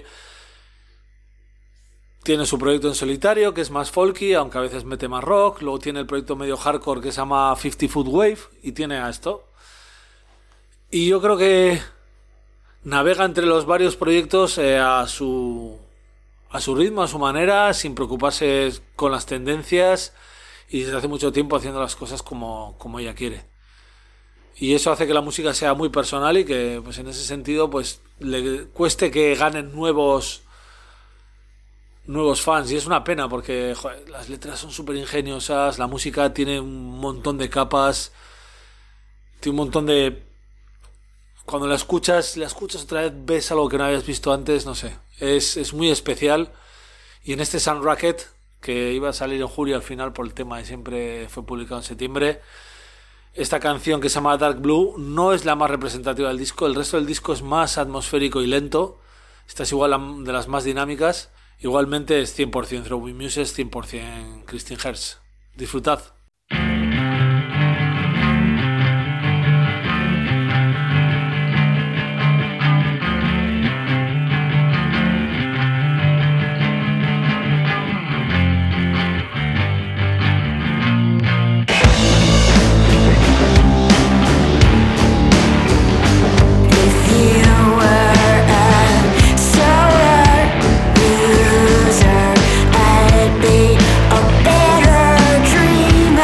tiene su proyecto en solitario, que es más folky, aunque a veces mete más rock. Luego tiene el proyecto medio hardcore que se llama fifty foot Wave, y tiene a esto. Y yo creo que navega entre los varios proyectos eh, a su a su ritmo, a su manera, sin preocuparse con las tendencias, y desde hace mucho tiempo haciendo las cosas como, como ella quiere. Y eso hace que la música sea muy personal y que pues en ese sentido pues le cueste que ganen nuevos nuevos fans, y es una pena porque joder, las letras son súper ingeniosas, la música tiene un montón de capas, tiene un montón de... Cuando la escuchas, la escuchas otra vez, ves algo que no habías visto antes, no sé, es, es muy especial. Y en este Sun Racket, que iba a salir en julio al final por el tema de siempre, fue publicado en septiembre, esta canción que se llama Dark Blue no es la más representativa del disco, el resto del disco es más atmosférico y lento, esta es igual de las más dinámicas. Igualmente es cien por ciento Throwing Muses, cien por ciento Christine Herz. Disfrutad. Be a better dream.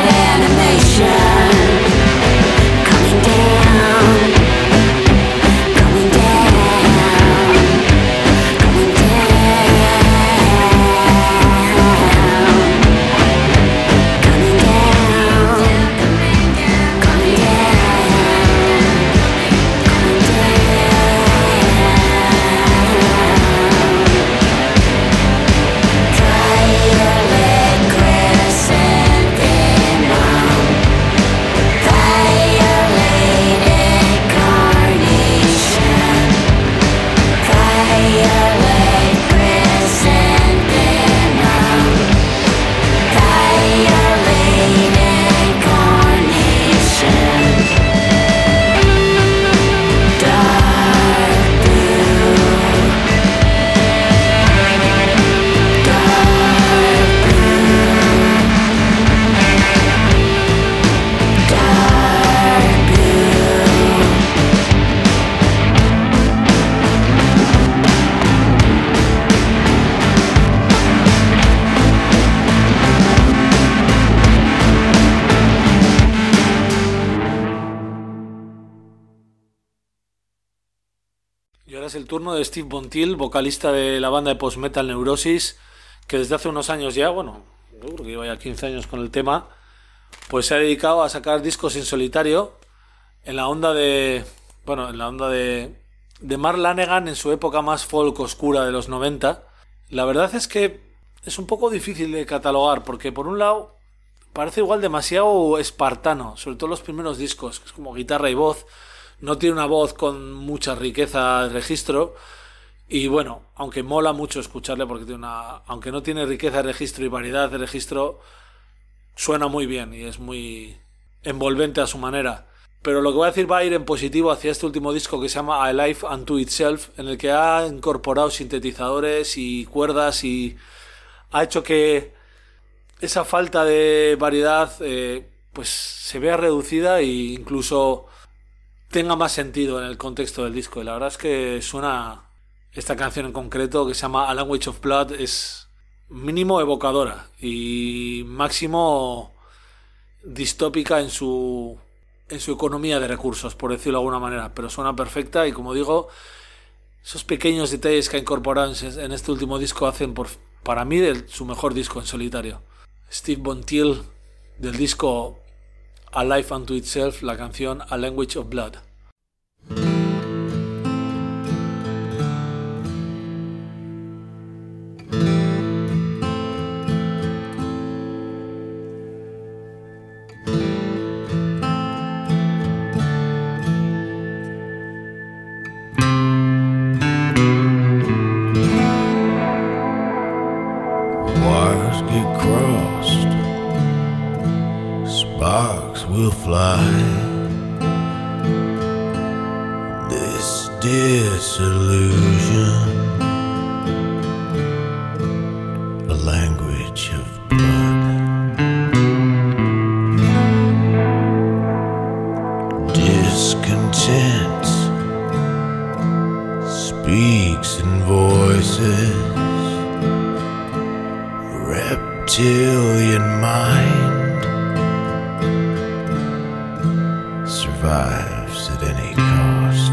Es el turno de Steve Bontiel, vocalista de la banda de post-metal Neurosis, que desde hace unos años ya, bueno, yo creo que lleva ya quince años con el tema, pues se ha dedicado a sacar discos en solitario en la onda de, bueno, en la onda de, de Mark Lanegan en su época más folk oscura de los noventa. La verdad es que es un poco difícil de catalogar, porque por un lado parece igual demasiado espartano, sobre todo los primeros discos, que es como guitarra y voz. No tiene una voz con mucha riqueza de registro y bueno, aunque mola mucho escucharle porque tiene una, aunque no tiene riqueza de registro y variedad de registro, suena muy bien y es muy envolvente a su manera. Pero lo que voy a decir va a ir en positivo hacia este último disco que se llama A Life Unto Itself, en el que ha incorporado sintetizadores y cuerdas y ha hecho que esa falta de variedad eh, pues se vea reducida e incluso tenga más sentido en el contexto del disco. Y la verdad es que suena esta canción en concreto, que se llama A Language of Blood, es mínimo evocadora y máximo distópica en su en su economía de recursos, por decirlo de alguna manera, pero suena perfecta y, como digo, esos pequeños detalles que ha incorporado en este último disco hacen por, para mí de su mejor disco en solitario. Steve Bontiel, del disco A Life Unto Itself, la canción A Language of Blood. Wires get crossed, sparks will fly. This disillusion, a language of blood. Discontent speaks in voices. Reptilian mind survives at any cost.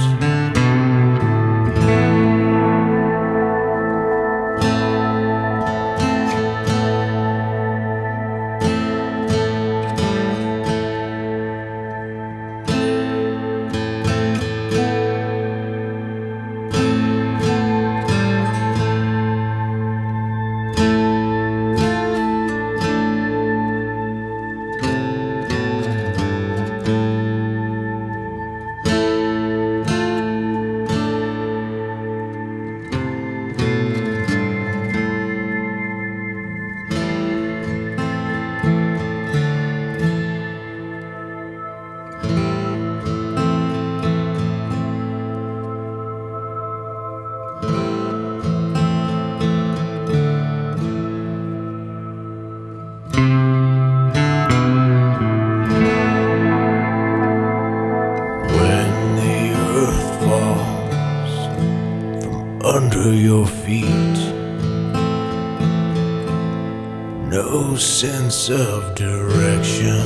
Under your feet, no no sense of direction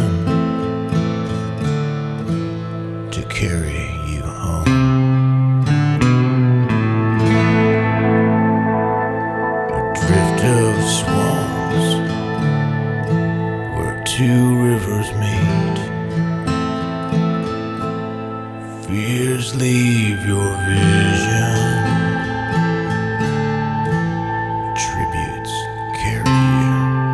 to carry you home. A drift of swans where two rivers meet. Fears leave your vision. Tributes carry you.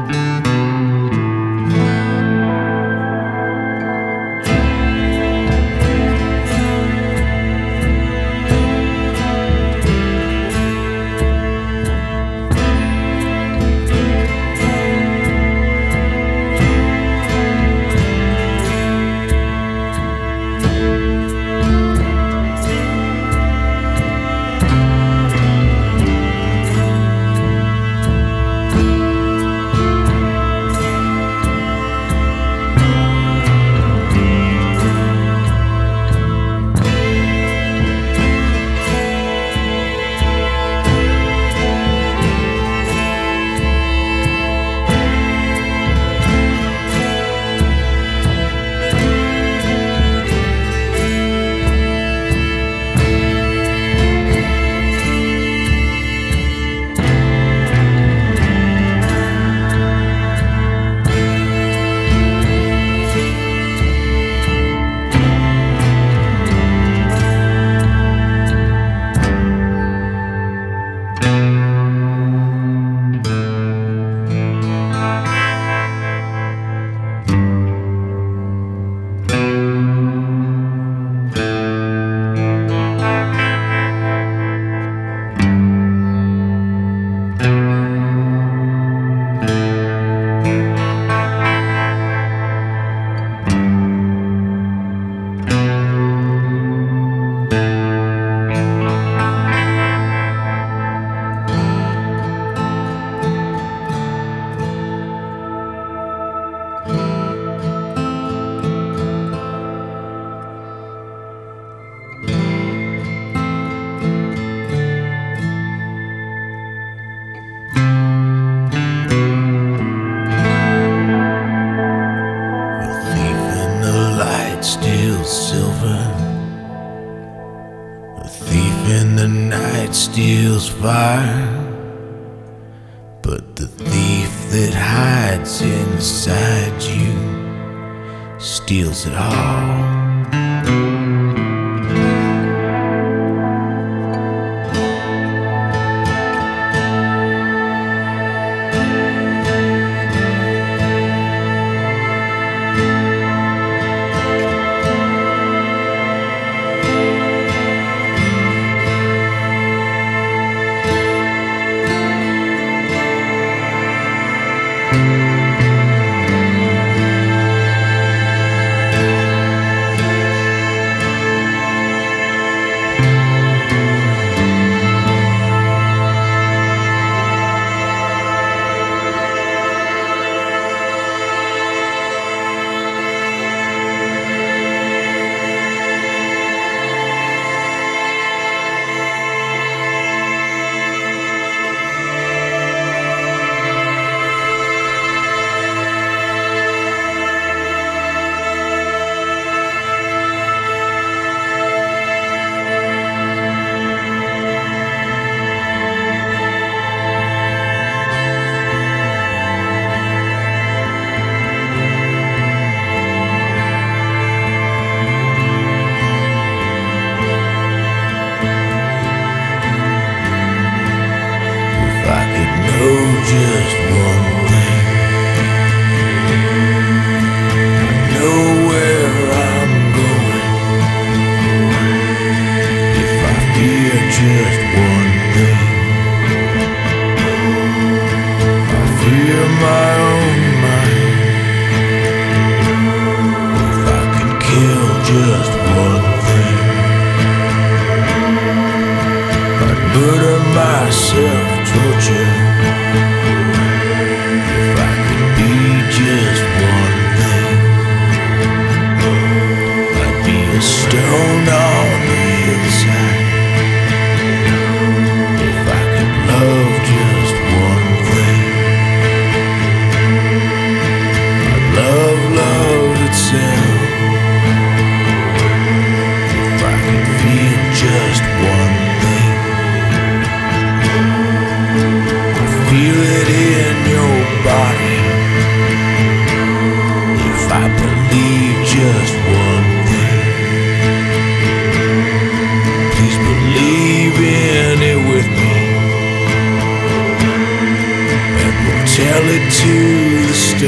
Steals fire, but the thief that hides inside you steals it all.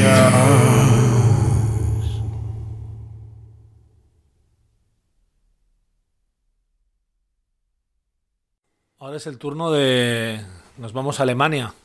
yours. Ahora es el turno de... Nos vamos a Alemania,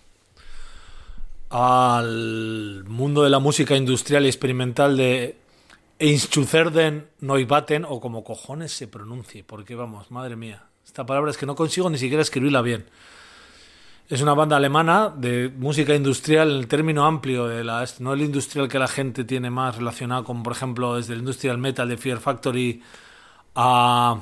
al mundo de la música industrial y experimental de Einstürzenden Neubauten, o como cojones se pronuncie, porque vamos, madre mía, esta palabra es que no consigo ni siquiera escribirla bien. Es una banda alemana de música industrial en el término amplio, de la, no el industrial que la gente tiene más relacionado con, por ejemplo, desde el industrial metal de Fear Factory a...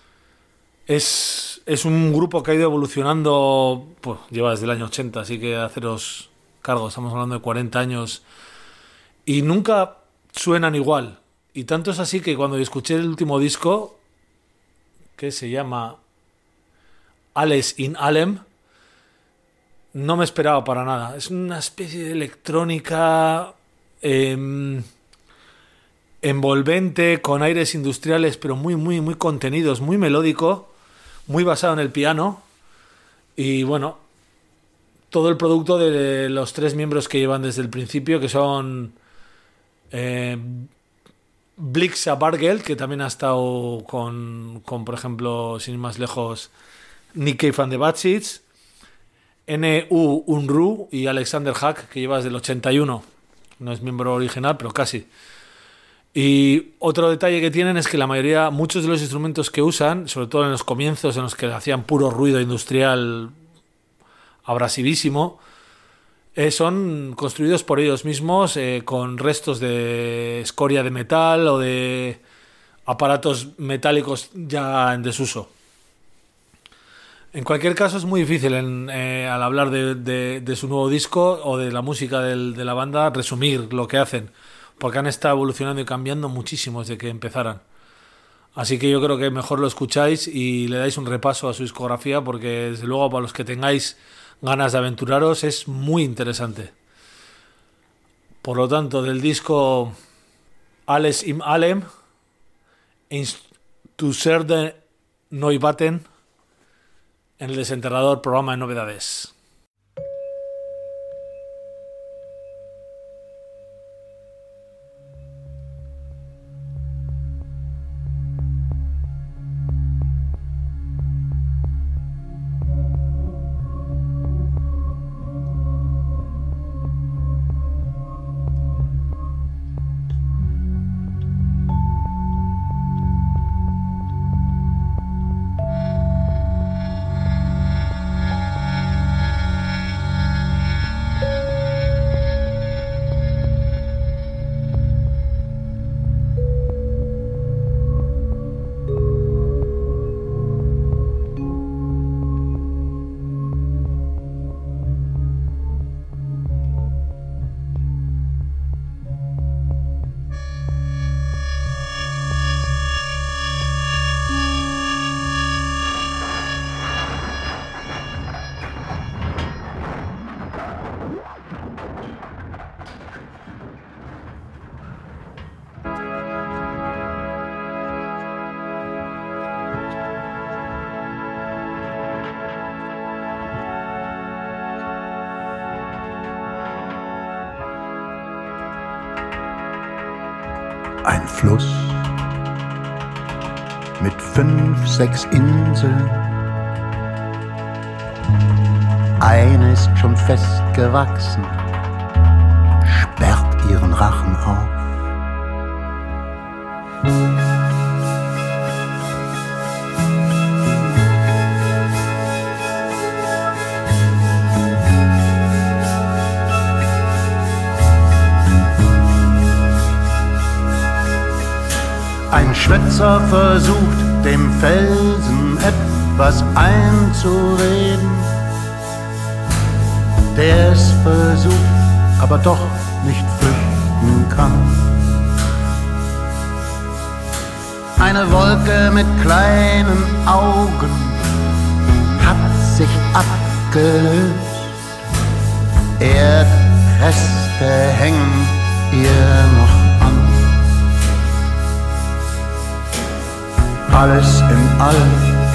Es, es un grupo que ha ido evolucionando, pues lleva desde el año ochenta, así que haceros cargo, estamos hablando de cuarenta años, y nunca suenan igual. Y tanto es así que cuando escuché el último disco, que se llama Alles in Allem, no me esperaba para nada. Es una especie de electrónica eh, envolvente, con aires industriales, pero muy, muy, muy contenidos, muy melódico, muy basado en el piano. Y bueno, todo el producto de los tres miembros que llevan desde el principio, que son eh, Blixa Bargeld, que también ha estado con, con, por ejemplo, sin ir más lejos, Nick Cave and the Bad Seeds, N U Unruh y Alexander Hack, que lleva desde el ochenta y uno. No es miembro original, pero casi. Y otro detalle que tienen es que la mayoría, muchos de los instrumentos que usan, sobre todo en los comienzos en los que hacían puro ruido industrial abrasivísimo, eh, son construidos por ellos mismos eh, con restos de escoria de metal o de aparatos metálicos ya en desuso. En cualquier caso, es muy difícil en, eh, al hablar de, de, de su nuevo disco o de la música del, de la banda resumir lo que hacen, porque han estado evolucionando y cambiando muchísimo desde que empezaran. Así que yo creo que mejor lo escucháis y le dais un repaso a su discografía, porque desde luego para los que tengáis ganas de aventuraros es muy interesante. Por lo tanto, del disco Alles in Allem, Einstürzenden Neubauten, en el Desenterrador, programa de novedades. Ein Fluss mit fünf, sechs Inseln. Eine ist schon festgewachsen, sperrt ihren Rachen auf. Ein Schwätzer versucht, dem Felsen etwas einzureden, der es versucht, aber doch nicht flüchten kann. Eine Wolke mit kleinen Augen hat sich abgelöst, Erdreste hängen ihr noch an. Alles in allem,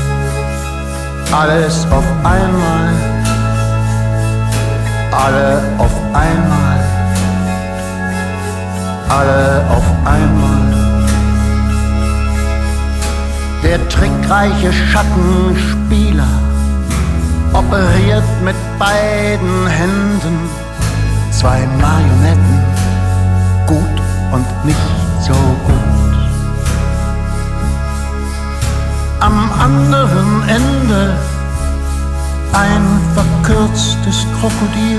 alles auf einmal, alle auf einmal, alle auf einmal. Der trickreiche Schattenspieler operiert mit beiden Händen zwei Marionetten, gut und nicht so gut. Am anderen Ende ein verkürztes Krokodil,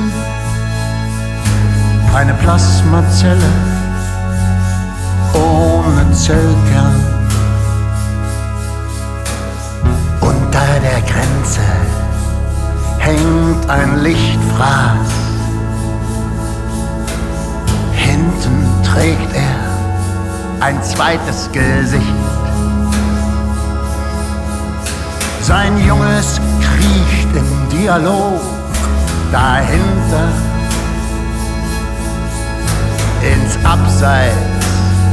eine Plasmazelle ohne Zellkern. Unter der Grenze hängt ein Lichtfraß. Hinten trägt er ein zweites Gesicht. Sein Junges kriecht im Dialog dahinter ins Abseits,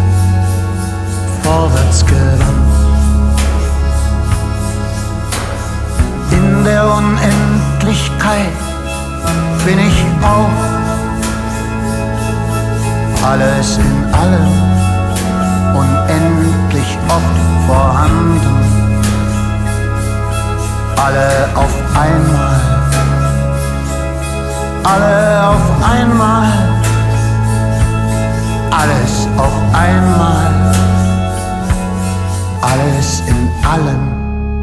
vorwärts gewandt. In der Unendlichkeit bin ich auch alles in allem, unendlich oft vorhanden. Alle auf einmal, alle auf einmal, alles auf einmal, alles in allem.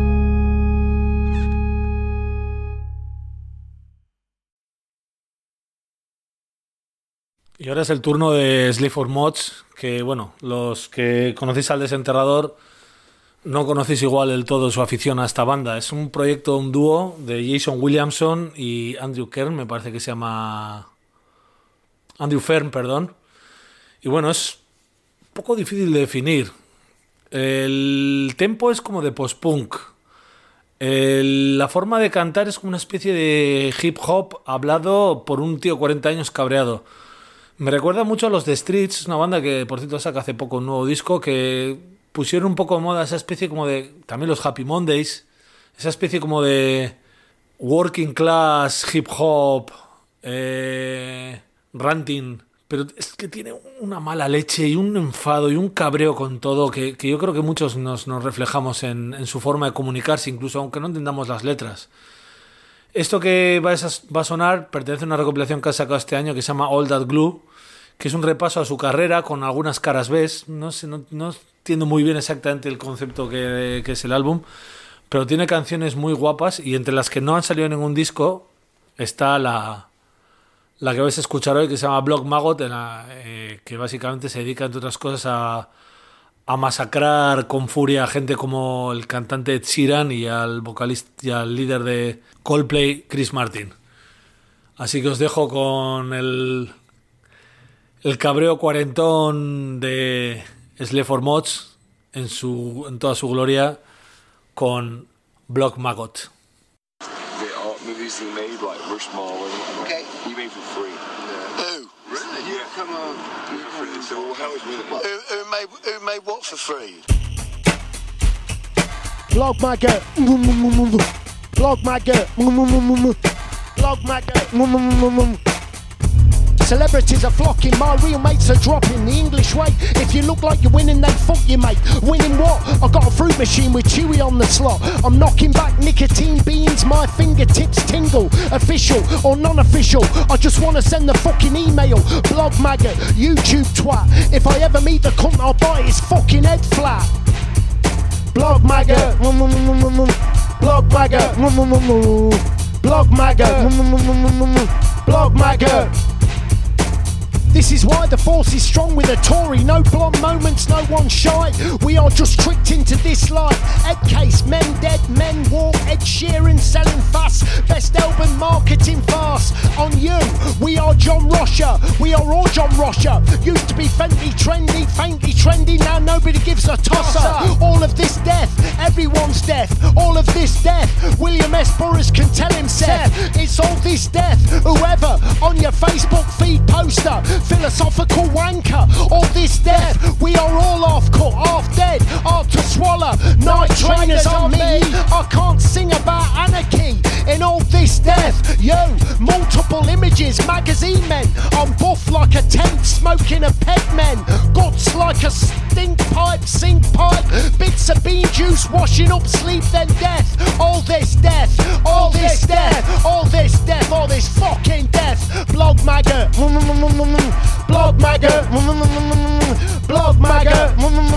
Y ahora es el turno de Slave for Mods, que bueno, los que conocéis al Desenterrador no conocéis igual del todo su afición a esta banda. Es un proyecto, un dúo de Jason Williamson y Andrew Kern, me parece que se llama Andrew Fern, perdón. Y bueno, es un poco difícil de definir. El tempo es como de post-punk. El, la forma de cantar es como una especie de hip hop hablado por un tío cuarenta años cabreado. Me recuerda mucho a los The Streets, una banda que por cierto saca hace poco un nuevo disco, que pusieron un poco de moda esa especie como de, también los Happy Mondays, esa especie como de working class, hip hop, eh, ranting, pero es que tiene una mala leche y un enfado y un cabreo con todo que, que yo creo que muchos nos, nos reflejamos en, en su forma de comunicarse, incluso aunque no entendamos las letras. Esto que va a, va a sonar pertenece a una recopilación que ha sacado este año que se llama All That Glue, que es un repaso a su carrera con algunas caras B. No sé, no, no entiendo muy bien exactamente el concepto que, que es el álbum, pero tiene canciones muy guapas y entre las que no han salido en ningún disco está la, la que vais a escuchar hoy, que se llama Block Maggot, en la, eh, que básicamente se dedica, entre otras cosas, a, a masacrar con furia a gente como el cantante Ed Sheeran y al vocalista y al líder de Coldplay, Chris Martin. Así que os dejo con el, el cabreo cuarentón de Slave for Mods en, su, en toda su gloria con Block Maggot. Movies he made, like Rushmore, okay. He made for free. Yeah. Who? Really? Yeah, come on. So how was it? Who, who made who made what for free? Block Maggot. Block Maggot. Block Maggot. Celebrities are flocking, my real mates are dropping the English way. If you look like you're winning, then fuck you, mate. Winning what? I got a fruit machine with Chewy on the slot. I'm knocking back nicotine beans, my fingertips tingle. Official or non-official, I just wanna send the fucking email. Blog maggot, YouTube twat. If I ever meet the cunt, I'll bite his fucking head flat. Blog maggot. Blog maggot. Blog maggot. Blog maggot. This is why the force is strong with a Tory. No blonde moments, no one shy. We are just tricked into this life. Ed Case, men dead, men walk. Ed Sheeran selling fast. Best album marketing fast. On you, we are John Rosher. We are all John Rosher. Used to be Fenty trendy, faintly trendy. Now nobody gives a tosser. All of this death, everyone's death. All of this death, William S. Burroughs can tell himself. It's all this death. Whoever on your Facebook feed poster. Philosophical wanker, all this death. We are all half cut, half dead, hard to swallow. Night trainers on me. I can't sing about anarchy. in all this death. Yo, multiple images, magazine men. I'm buff like a tent, smoking a peg men. Guts like a stink pipe, sink pipe. Bits of bean juice washing up sleep then death. All this death, all this death, all this death, all this fucking death. Blog maggot, blog maggot, blog maggot,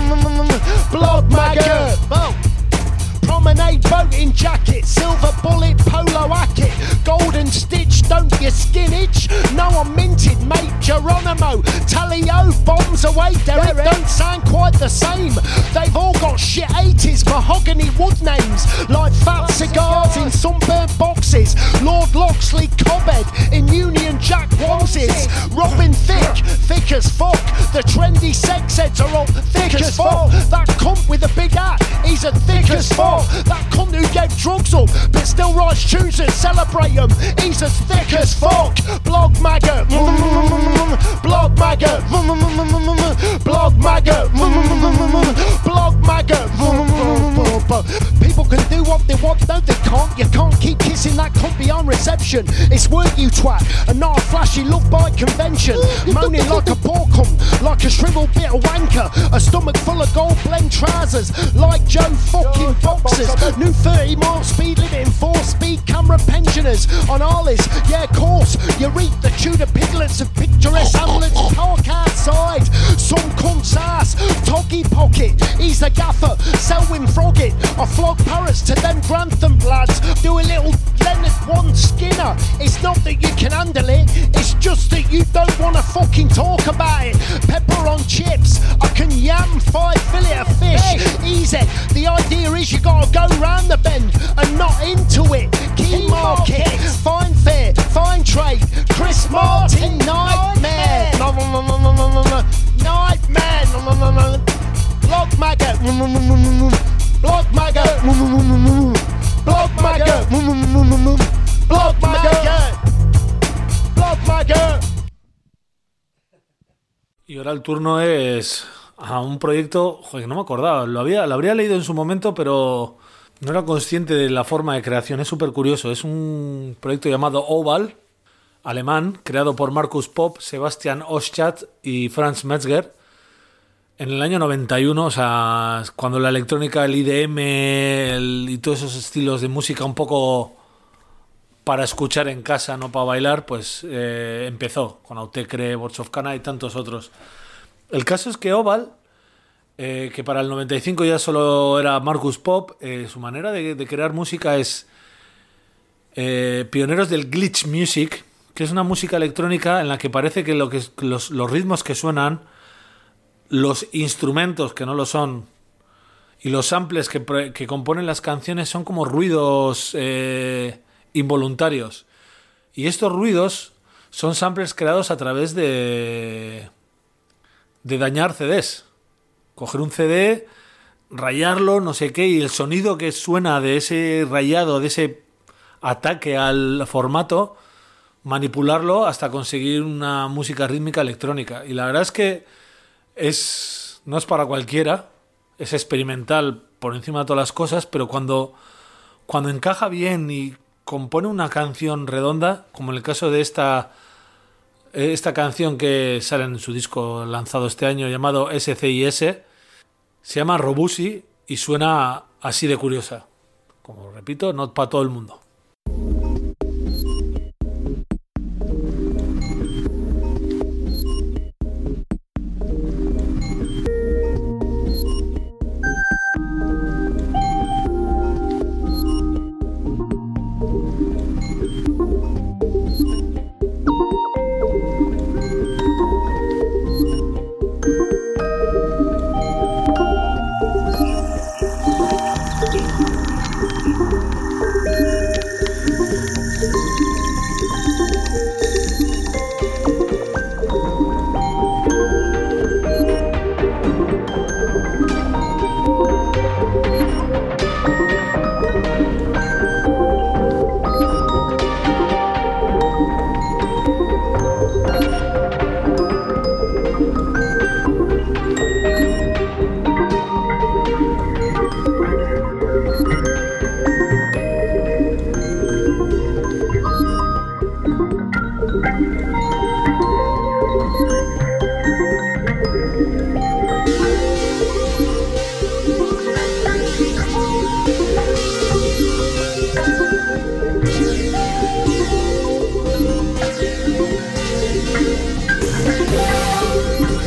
blog maggot. Oh. Promenade boating jacket, silver bullet polo hacket, golden stitch, don't you skin itch? No, I'm minted, mate, Geronimo. Tally-o, bombs away, Derek, don't sound quite the same. They've all got shit eighties mahogany wood names, like fat cigars in sunburnt boxes, Lord Loxley Cobhead in Union Jack onesies, Robin Thicke, thick as fuck, the trendy sex heads are all thick as fuck, that cunt with a big hat, he's a thick as fuck. That cunt who gave drugs up but still writes tunes that celebrate them, he's as thick as fuck. Blog maggot, blog maggot, blog maggot, blog maggot. People can do what they want, no they can't. You can't keep kissing that cunt beyond reception. It's work, you twat, and not a flashy love bite convention. Moaning like a poor cunt, like a shriveled bit of wanker, a stomach full of gold blend trousers, like Joe fucking Boxers. New thirty mile speed limit in four speed camera pensioners on Arliss. Yeah, of course, you reap the Tudor piglets of picturesque hamlets park outside. Some cunt's ass, Toggy Pocket, he's the gaffer, Selwyn Froggett. I flog parrots to them Grantham lads, do a little Leonard One Skinner. It's not that you can handle it, it's just that you don't want to fucking talk about it. Pepper on chips, I can yam five fillet of fish, easy. The idea is you gotta go round the bend and not into it. Key market, fine fare, fine trade, Chris Martin, nightmare, nightmare, blog maggot, blog maggot, blog maggot, blog maggot, blog maggot. Y ahora el turno es a un proyecto, joder, no me acordaba, lo había, lo habría leído en su momento, pero no era consciente de la forma de creación. Es súper curioso. Es un proyecto llamado Oval, alemán, creado por Markus Popp, Sebastian Oschat y Franz Metzger en el año noventa y uno. O sea, cuando la electrónica, el I D M el, y todos esos estilos de música un poco para escuchar en casa, no para bailar, pues eh, empezó con Autechre, Boards of Cana y tantos otros. El caso es que Oval, eh, que para el noventa y cinco ya solo era Markus Popp, eh, su manera de, de crear música es eh, pioneros del glitch music, que es una música electrónica en la que parece que, lo que los, los ritmos que suenan, los instrumentos que no lo son y los samples que, que componen las canciones son como ruidos eh, involuntarios. Y estos ruidos son samples creados a través de... de dañar C Ds. Coger un C D, rayarlo, no sé qué, y el sonido que suena de ese rayado, de ese ataque al formato, manipularlo hasta conseguir una música rítmica electrónica. Y la verdad es que es no es para cualquiera, es experimental por encima de todas las cosas, pero cuando, cuando encaja bien y compone una canción redonda, como en el caso de esta... Esta canción que sale en su disco lanzado este año llamado S C I S se llama Robusi y suena así de curiosa. Como repito, no para todo el mundo.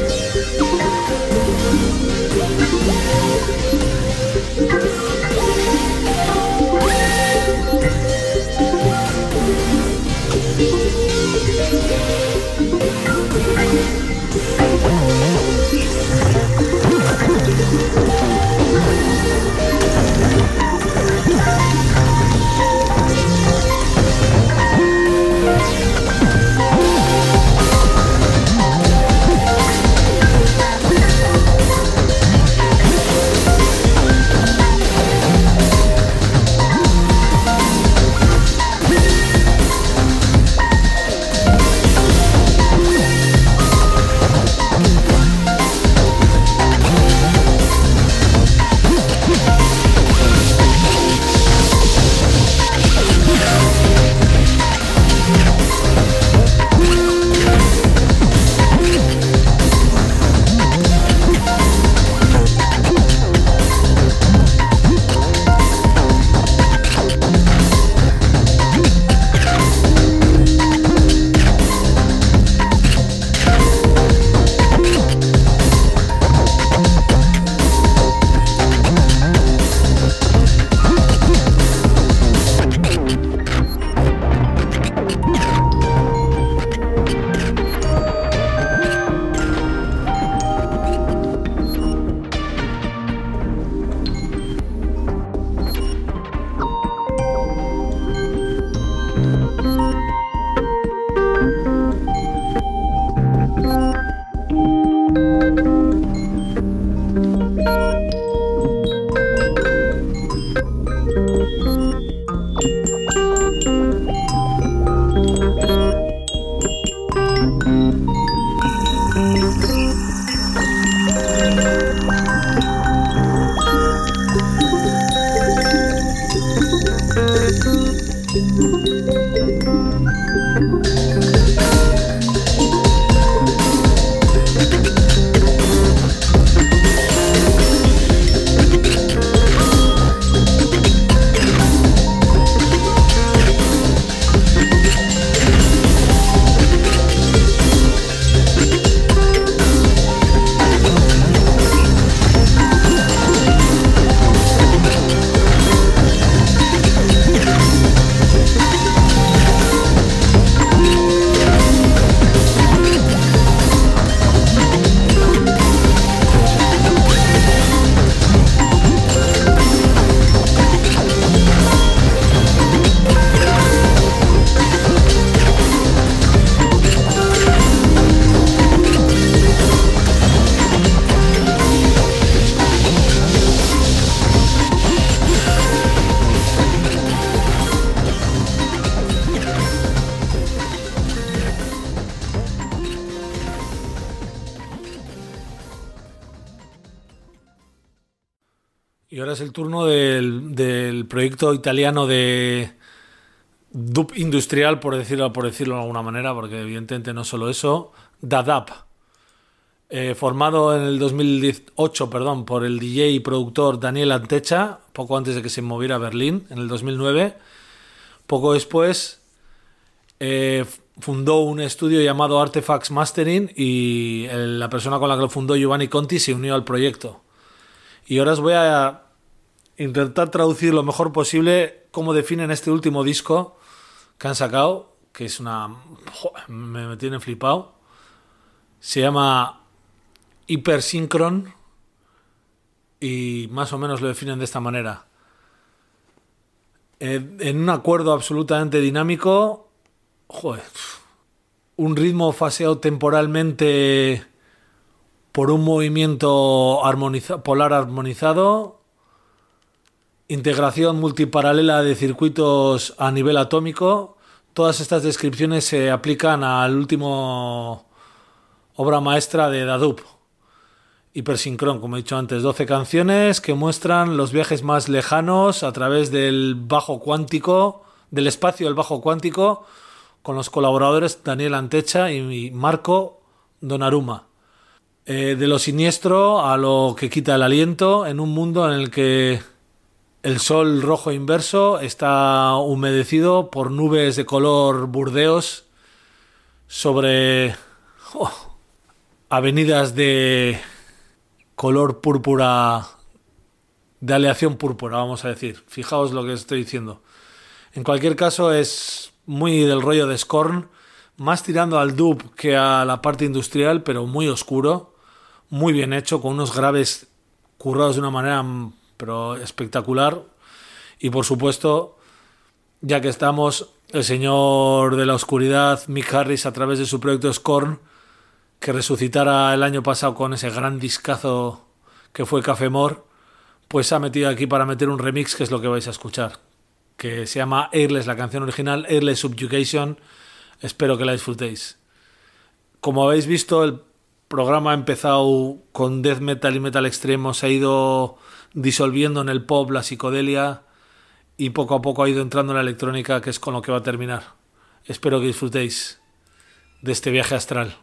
Y ahora es el turno del, del proyecto italiano de dub industrial, por decirlo, por decirlo de alguna manera, porque evidentemente no solo eso, Dadab. Eh, formado en el dos mil dieciocho, perdón, por el D J y productor Daniel Antecha, poco antes de que se moviera a Berlín, en el dos mil nueve. Poco después eh, fundó un estudio llamado Artifacts Mastering y el, la persona con la que lo fundó, Giovanni Conti, se unió al proyecto. Y ahora os voy a intentar traducir lo mejor posible cómo definen este último disco que han sacado, que es una... Joder, me, me tiene flipado. Se llama Hypersynchron y más o menos lo definen de esta manera. Eh, en un acuerdo absolutamente dinámico, joder, un ritmo faseado temporalmente por un movimiento armoniza- polar armonizado, integración multiparalela de circuitos a nivel atómico. Todas estas descripciones se aplican al último obra maestra de Dadub, Hypersynchron, como he dicho antes, doce canciones que muestran los viajes más lejanos a través del bajo cuántico, del espacio del bajo cuántico, con los colaboradores Daniel Antecha y Marco Donnarumma. Eh, de lo siniestro a lo que quita el aliento, en un mundo en el que el sol rojo inverso está humedecido por nubes de color burdeos sobre... Oh, avenidas de color púrpura, de aleación púrpura, vamos a decir. Fijaos lo que estoy diciendo. En cualquier caso, es muy del rollo de Scorn, más tirando al dub que a la parte industrial, pero muy oscuro, muy bien hecho, con unos graves currados de una manera pero espectacular. Y por supuesto, ya que estamos, el señor de la oscuridad, Mick Harris, a través de su proyecto Scorn, que resucitara el año pasado con ese gran discazo que fue Café More, pues se ha metido aquí para meter un remix, que es lo que vais a escuchar, que se llama Airless, la canción original, Airless Subjugation. Espero que la disfrutéis. Como habéis visto, el programa ha empezado con death metal y metal extremo, se ha ido disolviendo en el pop, la psicodelia, y poco a poco ha ido entrando en la electrónica, que es con lo que va a terminar. Espero que disfrutéis de este viaje astral.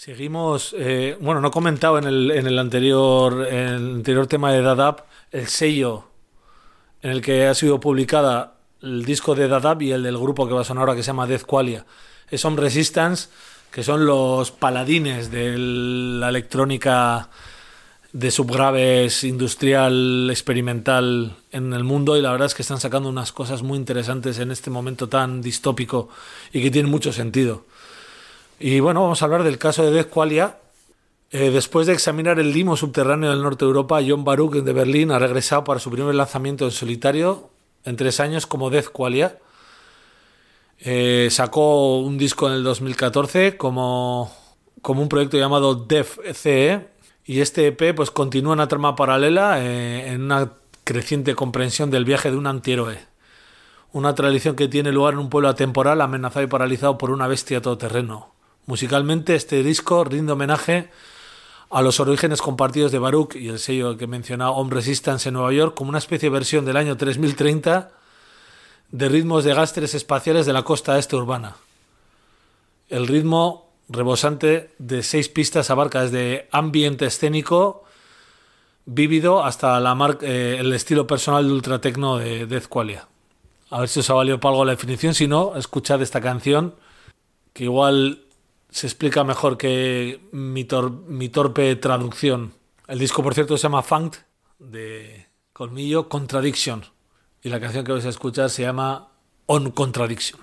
Seguimos, eh, bueno, no he comentado en el, en el anterior en el anterior tema de Dadab el sello en el que ha sido publicada el disco de Dadab y el del grupo que va a sonar ahora, que se llama Death Qualia. Es Home Resistance, que son los paladines de la electrónica de subgraves industrial experimental en el mundo, y la verdad es que están sacando unas cosas muy interesantes en este momento tan distópico y que tienen mucho sentido. Y bueno, vamos a hablar del caso de Death Qualia. Eh, después de examinar el limo subterráneo del norte de Europa, John Baruch de Berlín ha regresado para su primer lanzamiento en solitario en tres años como Death Qualia. Eh, sacó un disco en el dos mil catorce como, como un proyecto llamado Death C E, y este E P pues continúa una trama paralela eh, en una creciente comprensión del viaje de un antihéroe. Una tradición que tiene lugar en un pueblo atemporal amenazado y paralizado por una bestia todoterreno. Musicalmente, este disco rinde homenaje a los orígenes compartidos de Baruch y el sello que he mencionado, Home Resistance en Nueva York, como una especie de versión del año tres mil treinta de ritmos de gastres espaciales de la costa este urbana. El ritmo rebosante de seis pistas abarca desde ambiente escénico vívido hasta la mar- eh, el estilo personal de ultratecno de Death Qualia. A ver si os ha valido para algo la definición. Si no, escuchad esta canción, que igual se explica mejor que mi, tor- mi torpe traducción. El disco, por cierto, se llama Funked, de Colmillo Contradiction, y la canción que vais a escuchar se llama On Contradiction.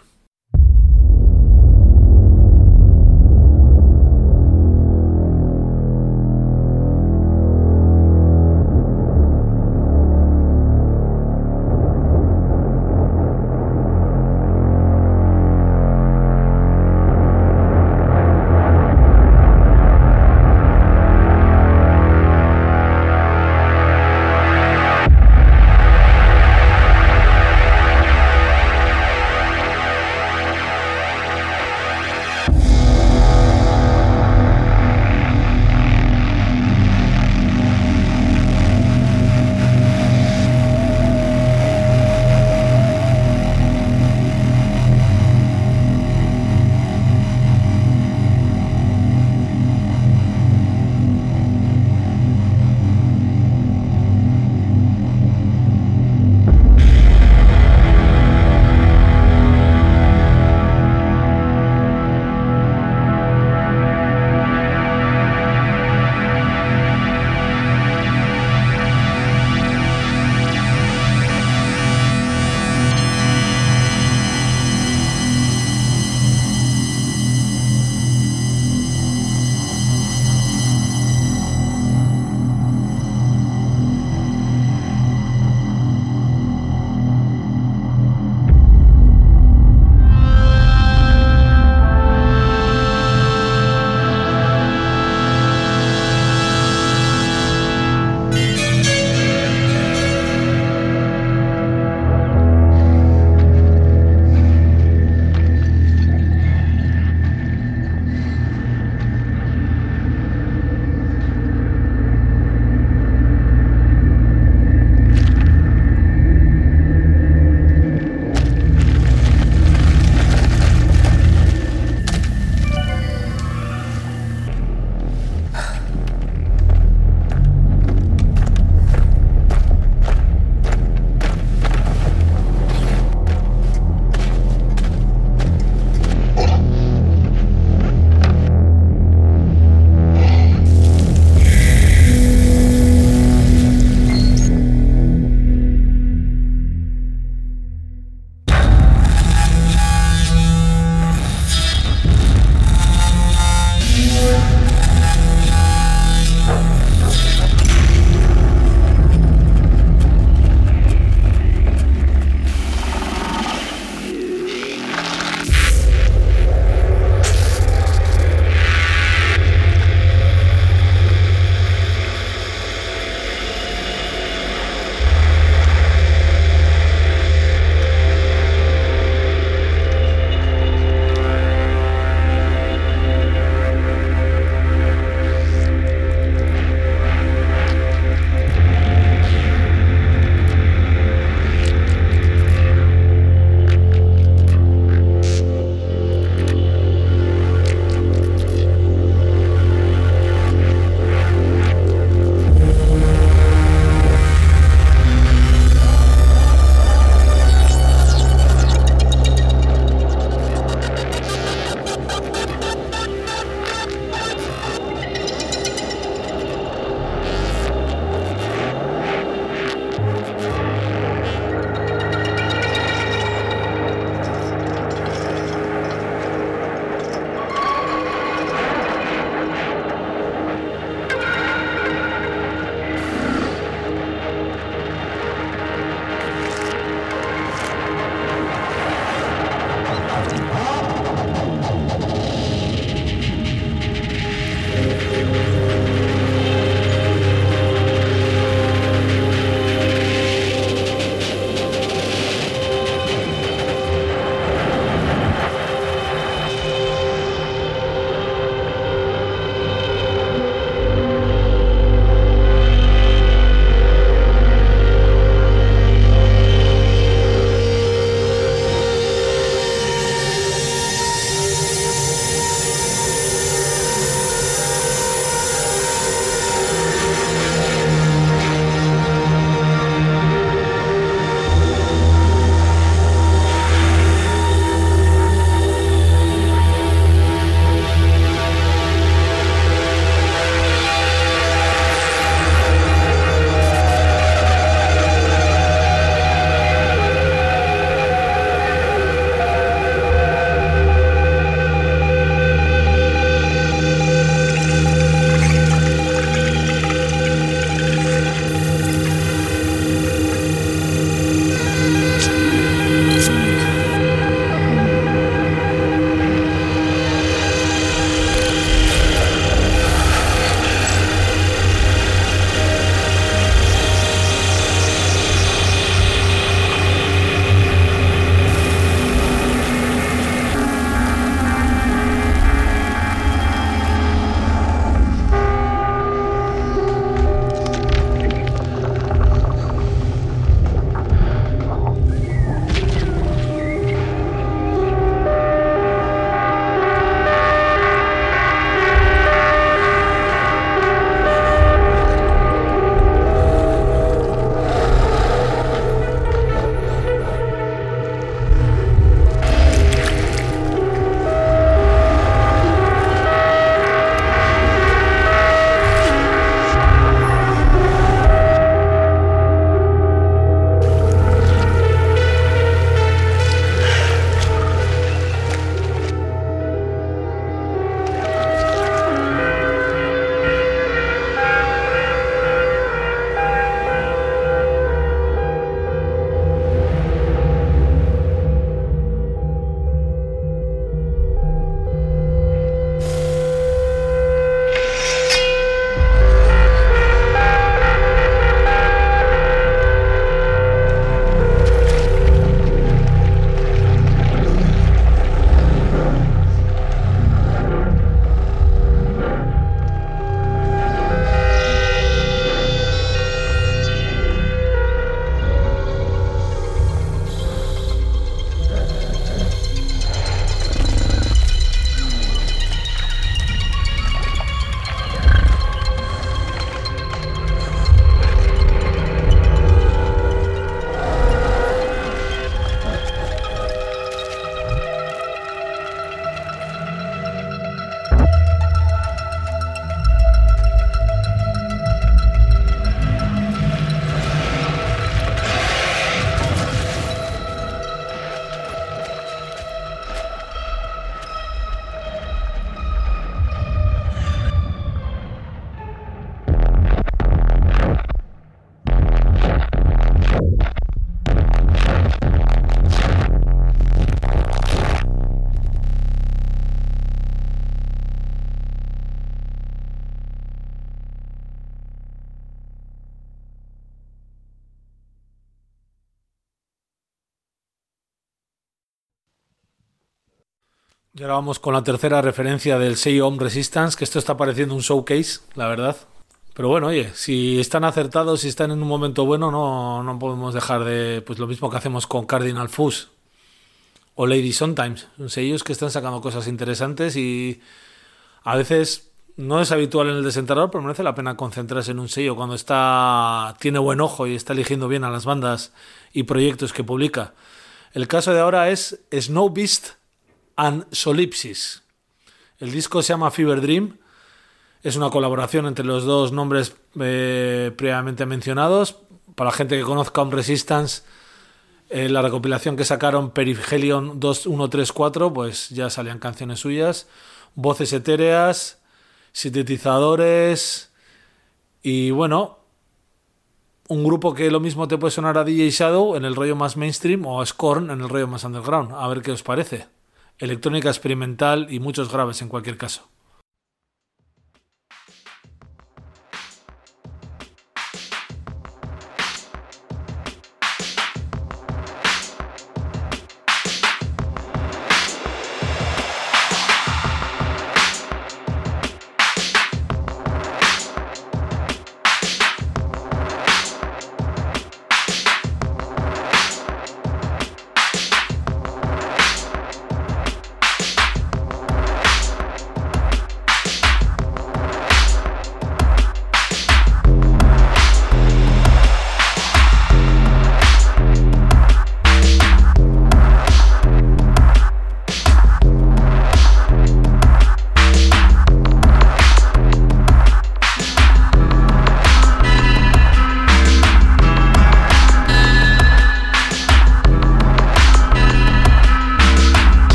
Y ahora vamos con la tercera referencia del sello Home Resistance, que esto está pareciendo un showcase, la verdad. Pero bueno, oye, si están acertados, si están en un momento bueno, no, no podemos dejar de... Pues lo mismo que hacemos con Cardinal Fuzz o Lady Sometimes. Son sellos que están sacando cosas interesantes y a veces no es habitual en el desenterrador, pero merece la pena concentrarse en un sello cuando está tiene buen ojo y está eligiendo bien a las bandas y proyectos que publica. El caso de ahora es Snow Beast and Solipsis. El disco se llama Fever Dream. Es una colaboración entre los dos nombres eh, previamente mencionados. Para la gente que conozca Home Resistance, eh, la recopilación que sacaron Perihelion dos uno tres cuatro, pues ya salían canciones suyas, voces etéreas, sintetizadores y bueno, un grupo que lo mismo te puede sonar a D J Shadow en el rollo más mainstream o a Scorn en el rollo más underground. A ver qué os parece. Electrónica experimental y muchos graves en cualquier caso.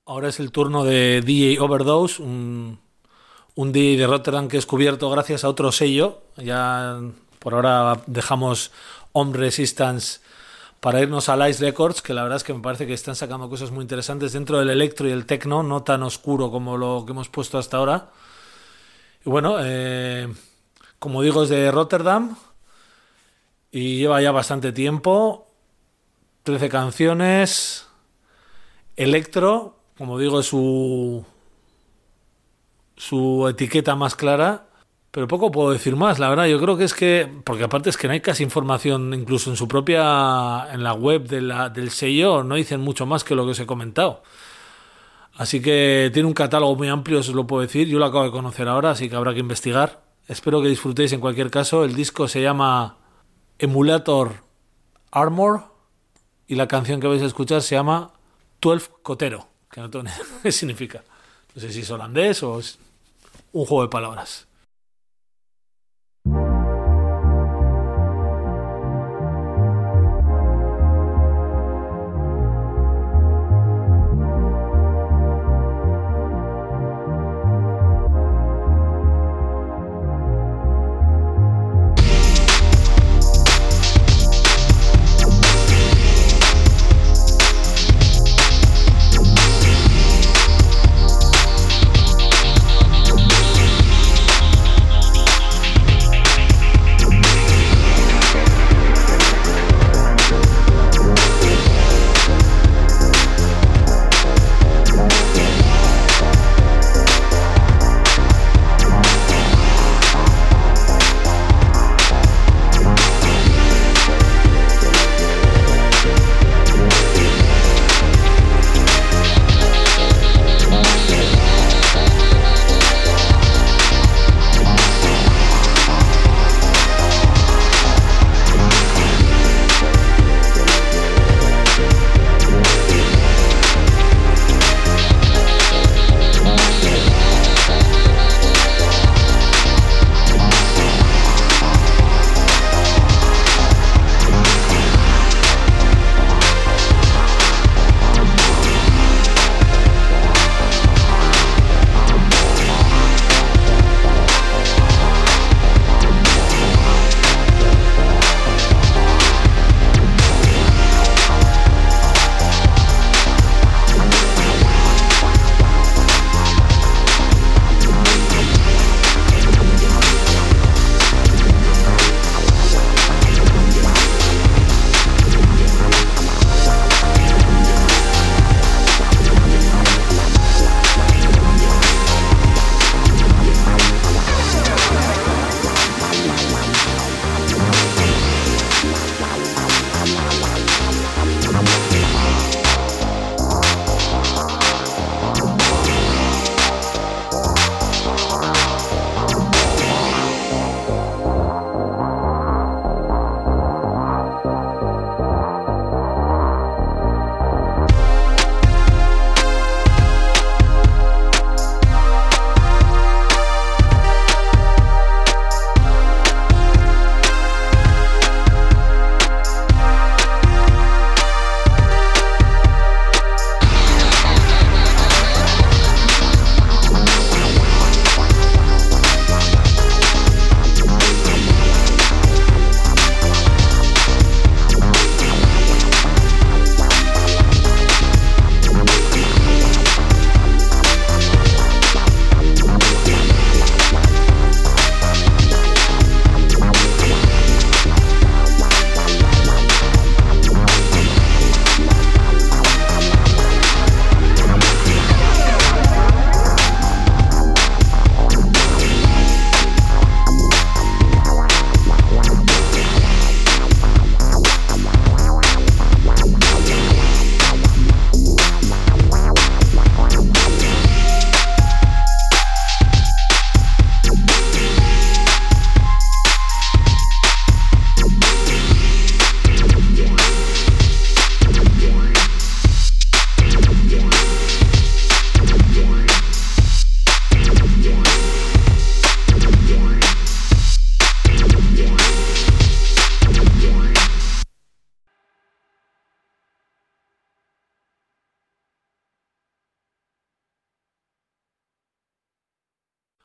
Ahora es el turno de D J Overdose, un, un D J de Rotterdam que he descubierto gracias a otro sello. Ya por ahora dejamos Home Resistance para irnos a Lice Records, que la verdad es que me parece que están sacando cosas muy interesantes dentro del electro y el techno, no tan oscuro como lo que hemos puesto hasta ahora. Y bueno, eh, como digo, es de Rotterdam y lleva ya bastante tiempo, trece canciones, electro, como digo, es su, su etiqueta más clara. Pero poco puedo decir más, la verdad. Yo creo que es que, porque aparte es que no hay casi información, incluso en su propia, en la web de la, del sello, no dicen mucho más que lo que os he comentado. Así que tiene un catálogo muy amplio, os lo puedo decir. Yo lo acabo de conocer ahora, así que habrá que investigar. Espero que disfrutéis en cualquier caso. El disco se llama Emulator Armor y la canción que vais a escuchar se llama doce Cotero, que no tengo ni idea qué significa. No sé si es holandés o es un juego de palabras.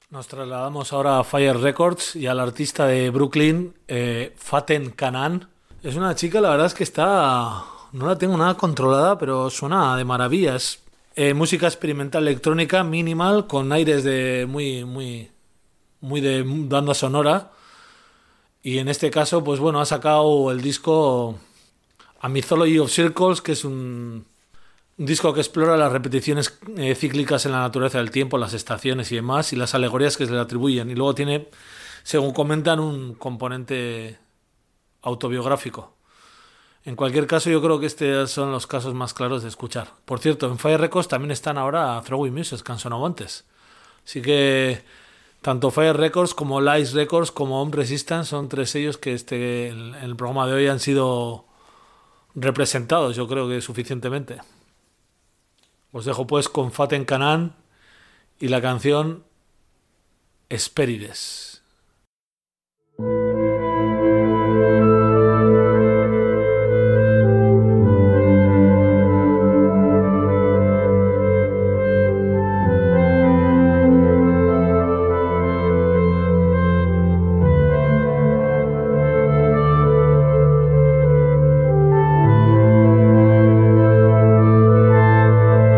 Nos trasladamos ahora a Fire Records y al artista de Brooklyn, eh, Faten Canaan. Es una chica, la verdad es que está... No la tengo nada controlada, pero suena de maravilla. Es eh, música experimental electrónica, minimal, con aires de muy, muy, muy de banda sonora. Y en este caso, pues bueno, ha sacado el disco A Mythology of Circles, que es un, un disco que explora las repeticiones eh, cíclicas en la naturaleza del tiempo, las estaciones y demás, y las alegorías que se le atribuyen. Y luego tiene, según comentan, un componente autobiográfico. En cualquier caso, yo creo que estos son los casos más claros de escuchar. Por cierto, en Fire Records también están ahora Throwing Muses, Cansonamontes. Así que tanto Fire Records como Lice Records como Home Resistance son tres sellos que este, en el programa de hoy han sido representados, yo creo que suficientemente. Os dejo pues con Faten Canaan y la canción Hespérides.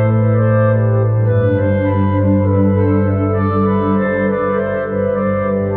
Thank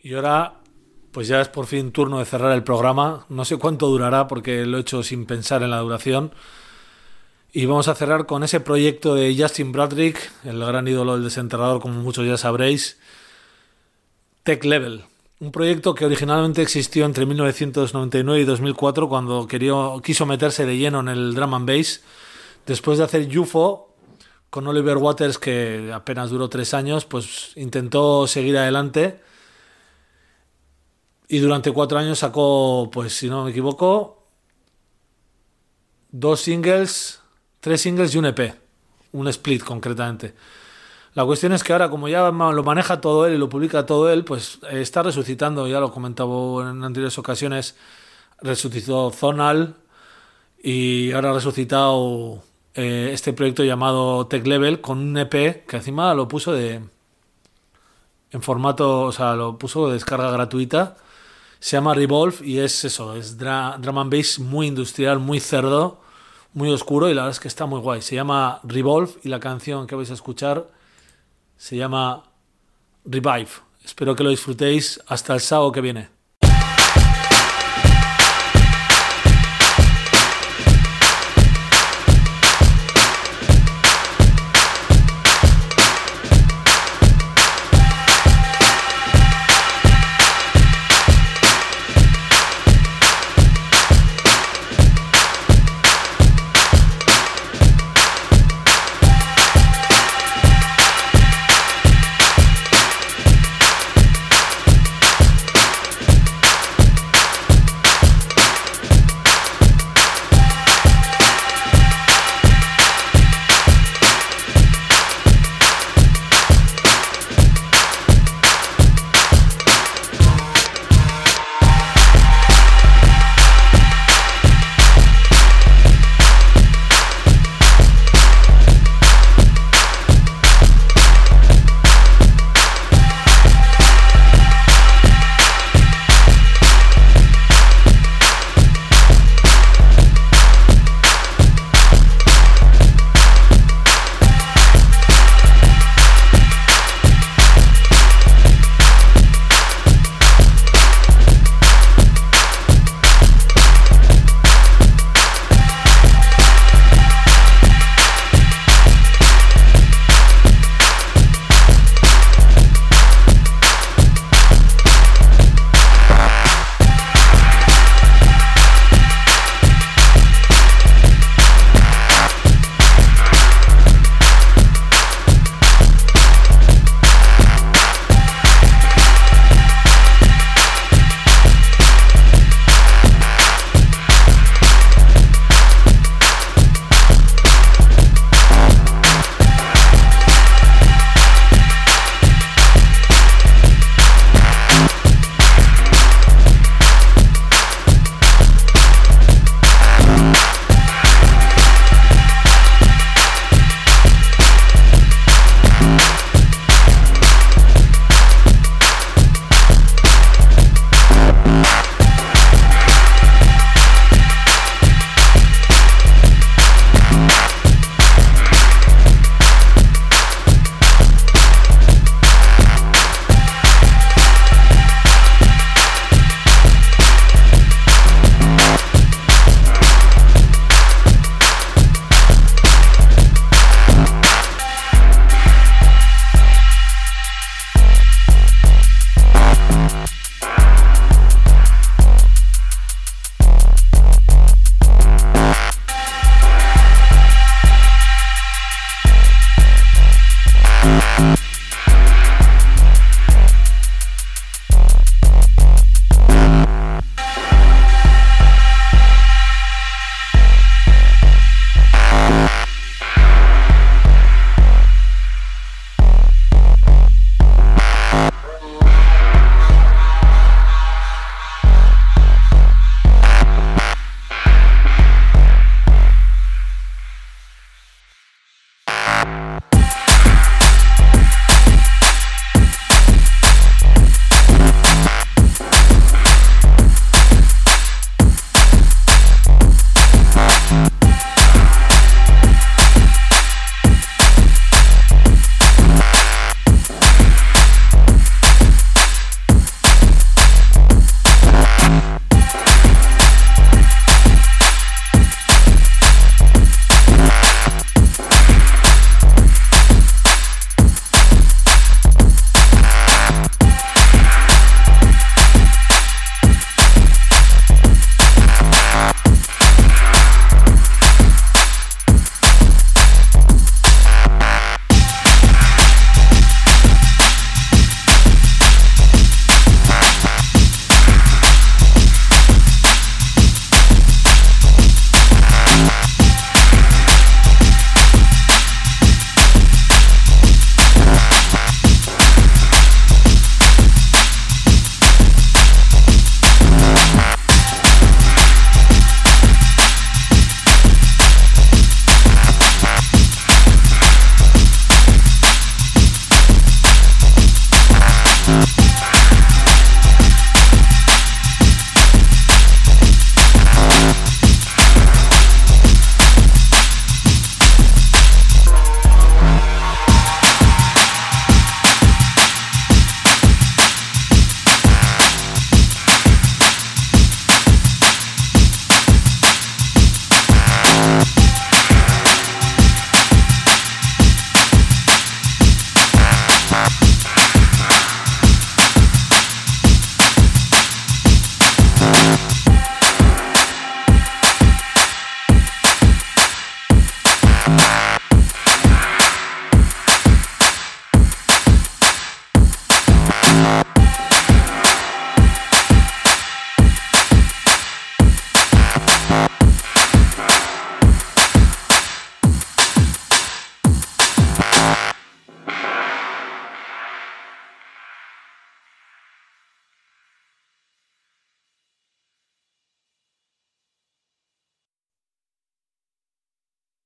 Y ahora, pues ya es por fin turno de cerrar el programa. No sé cuánto durará porque lo he hecho sin pensar en la duración. Y vamos a cerrar con ese proyecto de Justin Bradrick, el gran ídolo del desenterrador, como muchos ya sabréis, Tech Level. Un proyecto que originalmente existió entre mil novecientos noventa y nueve y dos mil cuatro, cuando quería, quiso meterse de lleno en el drum and bass. Después de hacer U F O con Oliver Waters, que apenas duró tres años, pues intentó seguir adelante. Y durante cuatro años sacó, pues si no me equivoco, dos singles, tres singles y un E P. Un split concretamente. La cuestión es que ahora, como ya lo maneja todo él y lo publica todo él, pues está resucitando, ya lo comentaba en anteriores ocasiones, resucitó Zonal y ahora ha resucitado eh, este proyecto llamado Tech Level con un E P que encima lo puso de en formato, o sea, lo puso de descarga gratuita. Se llama Revolve y es eso, es dra- drum and bass muy industrial, muy cerdo, muy oscuro y la verdad es que está muy guay. Se llama Revolve y la canción que vais a escuchar se llama Revive. Espero que lo disfrutéis hasta el sábado que viene.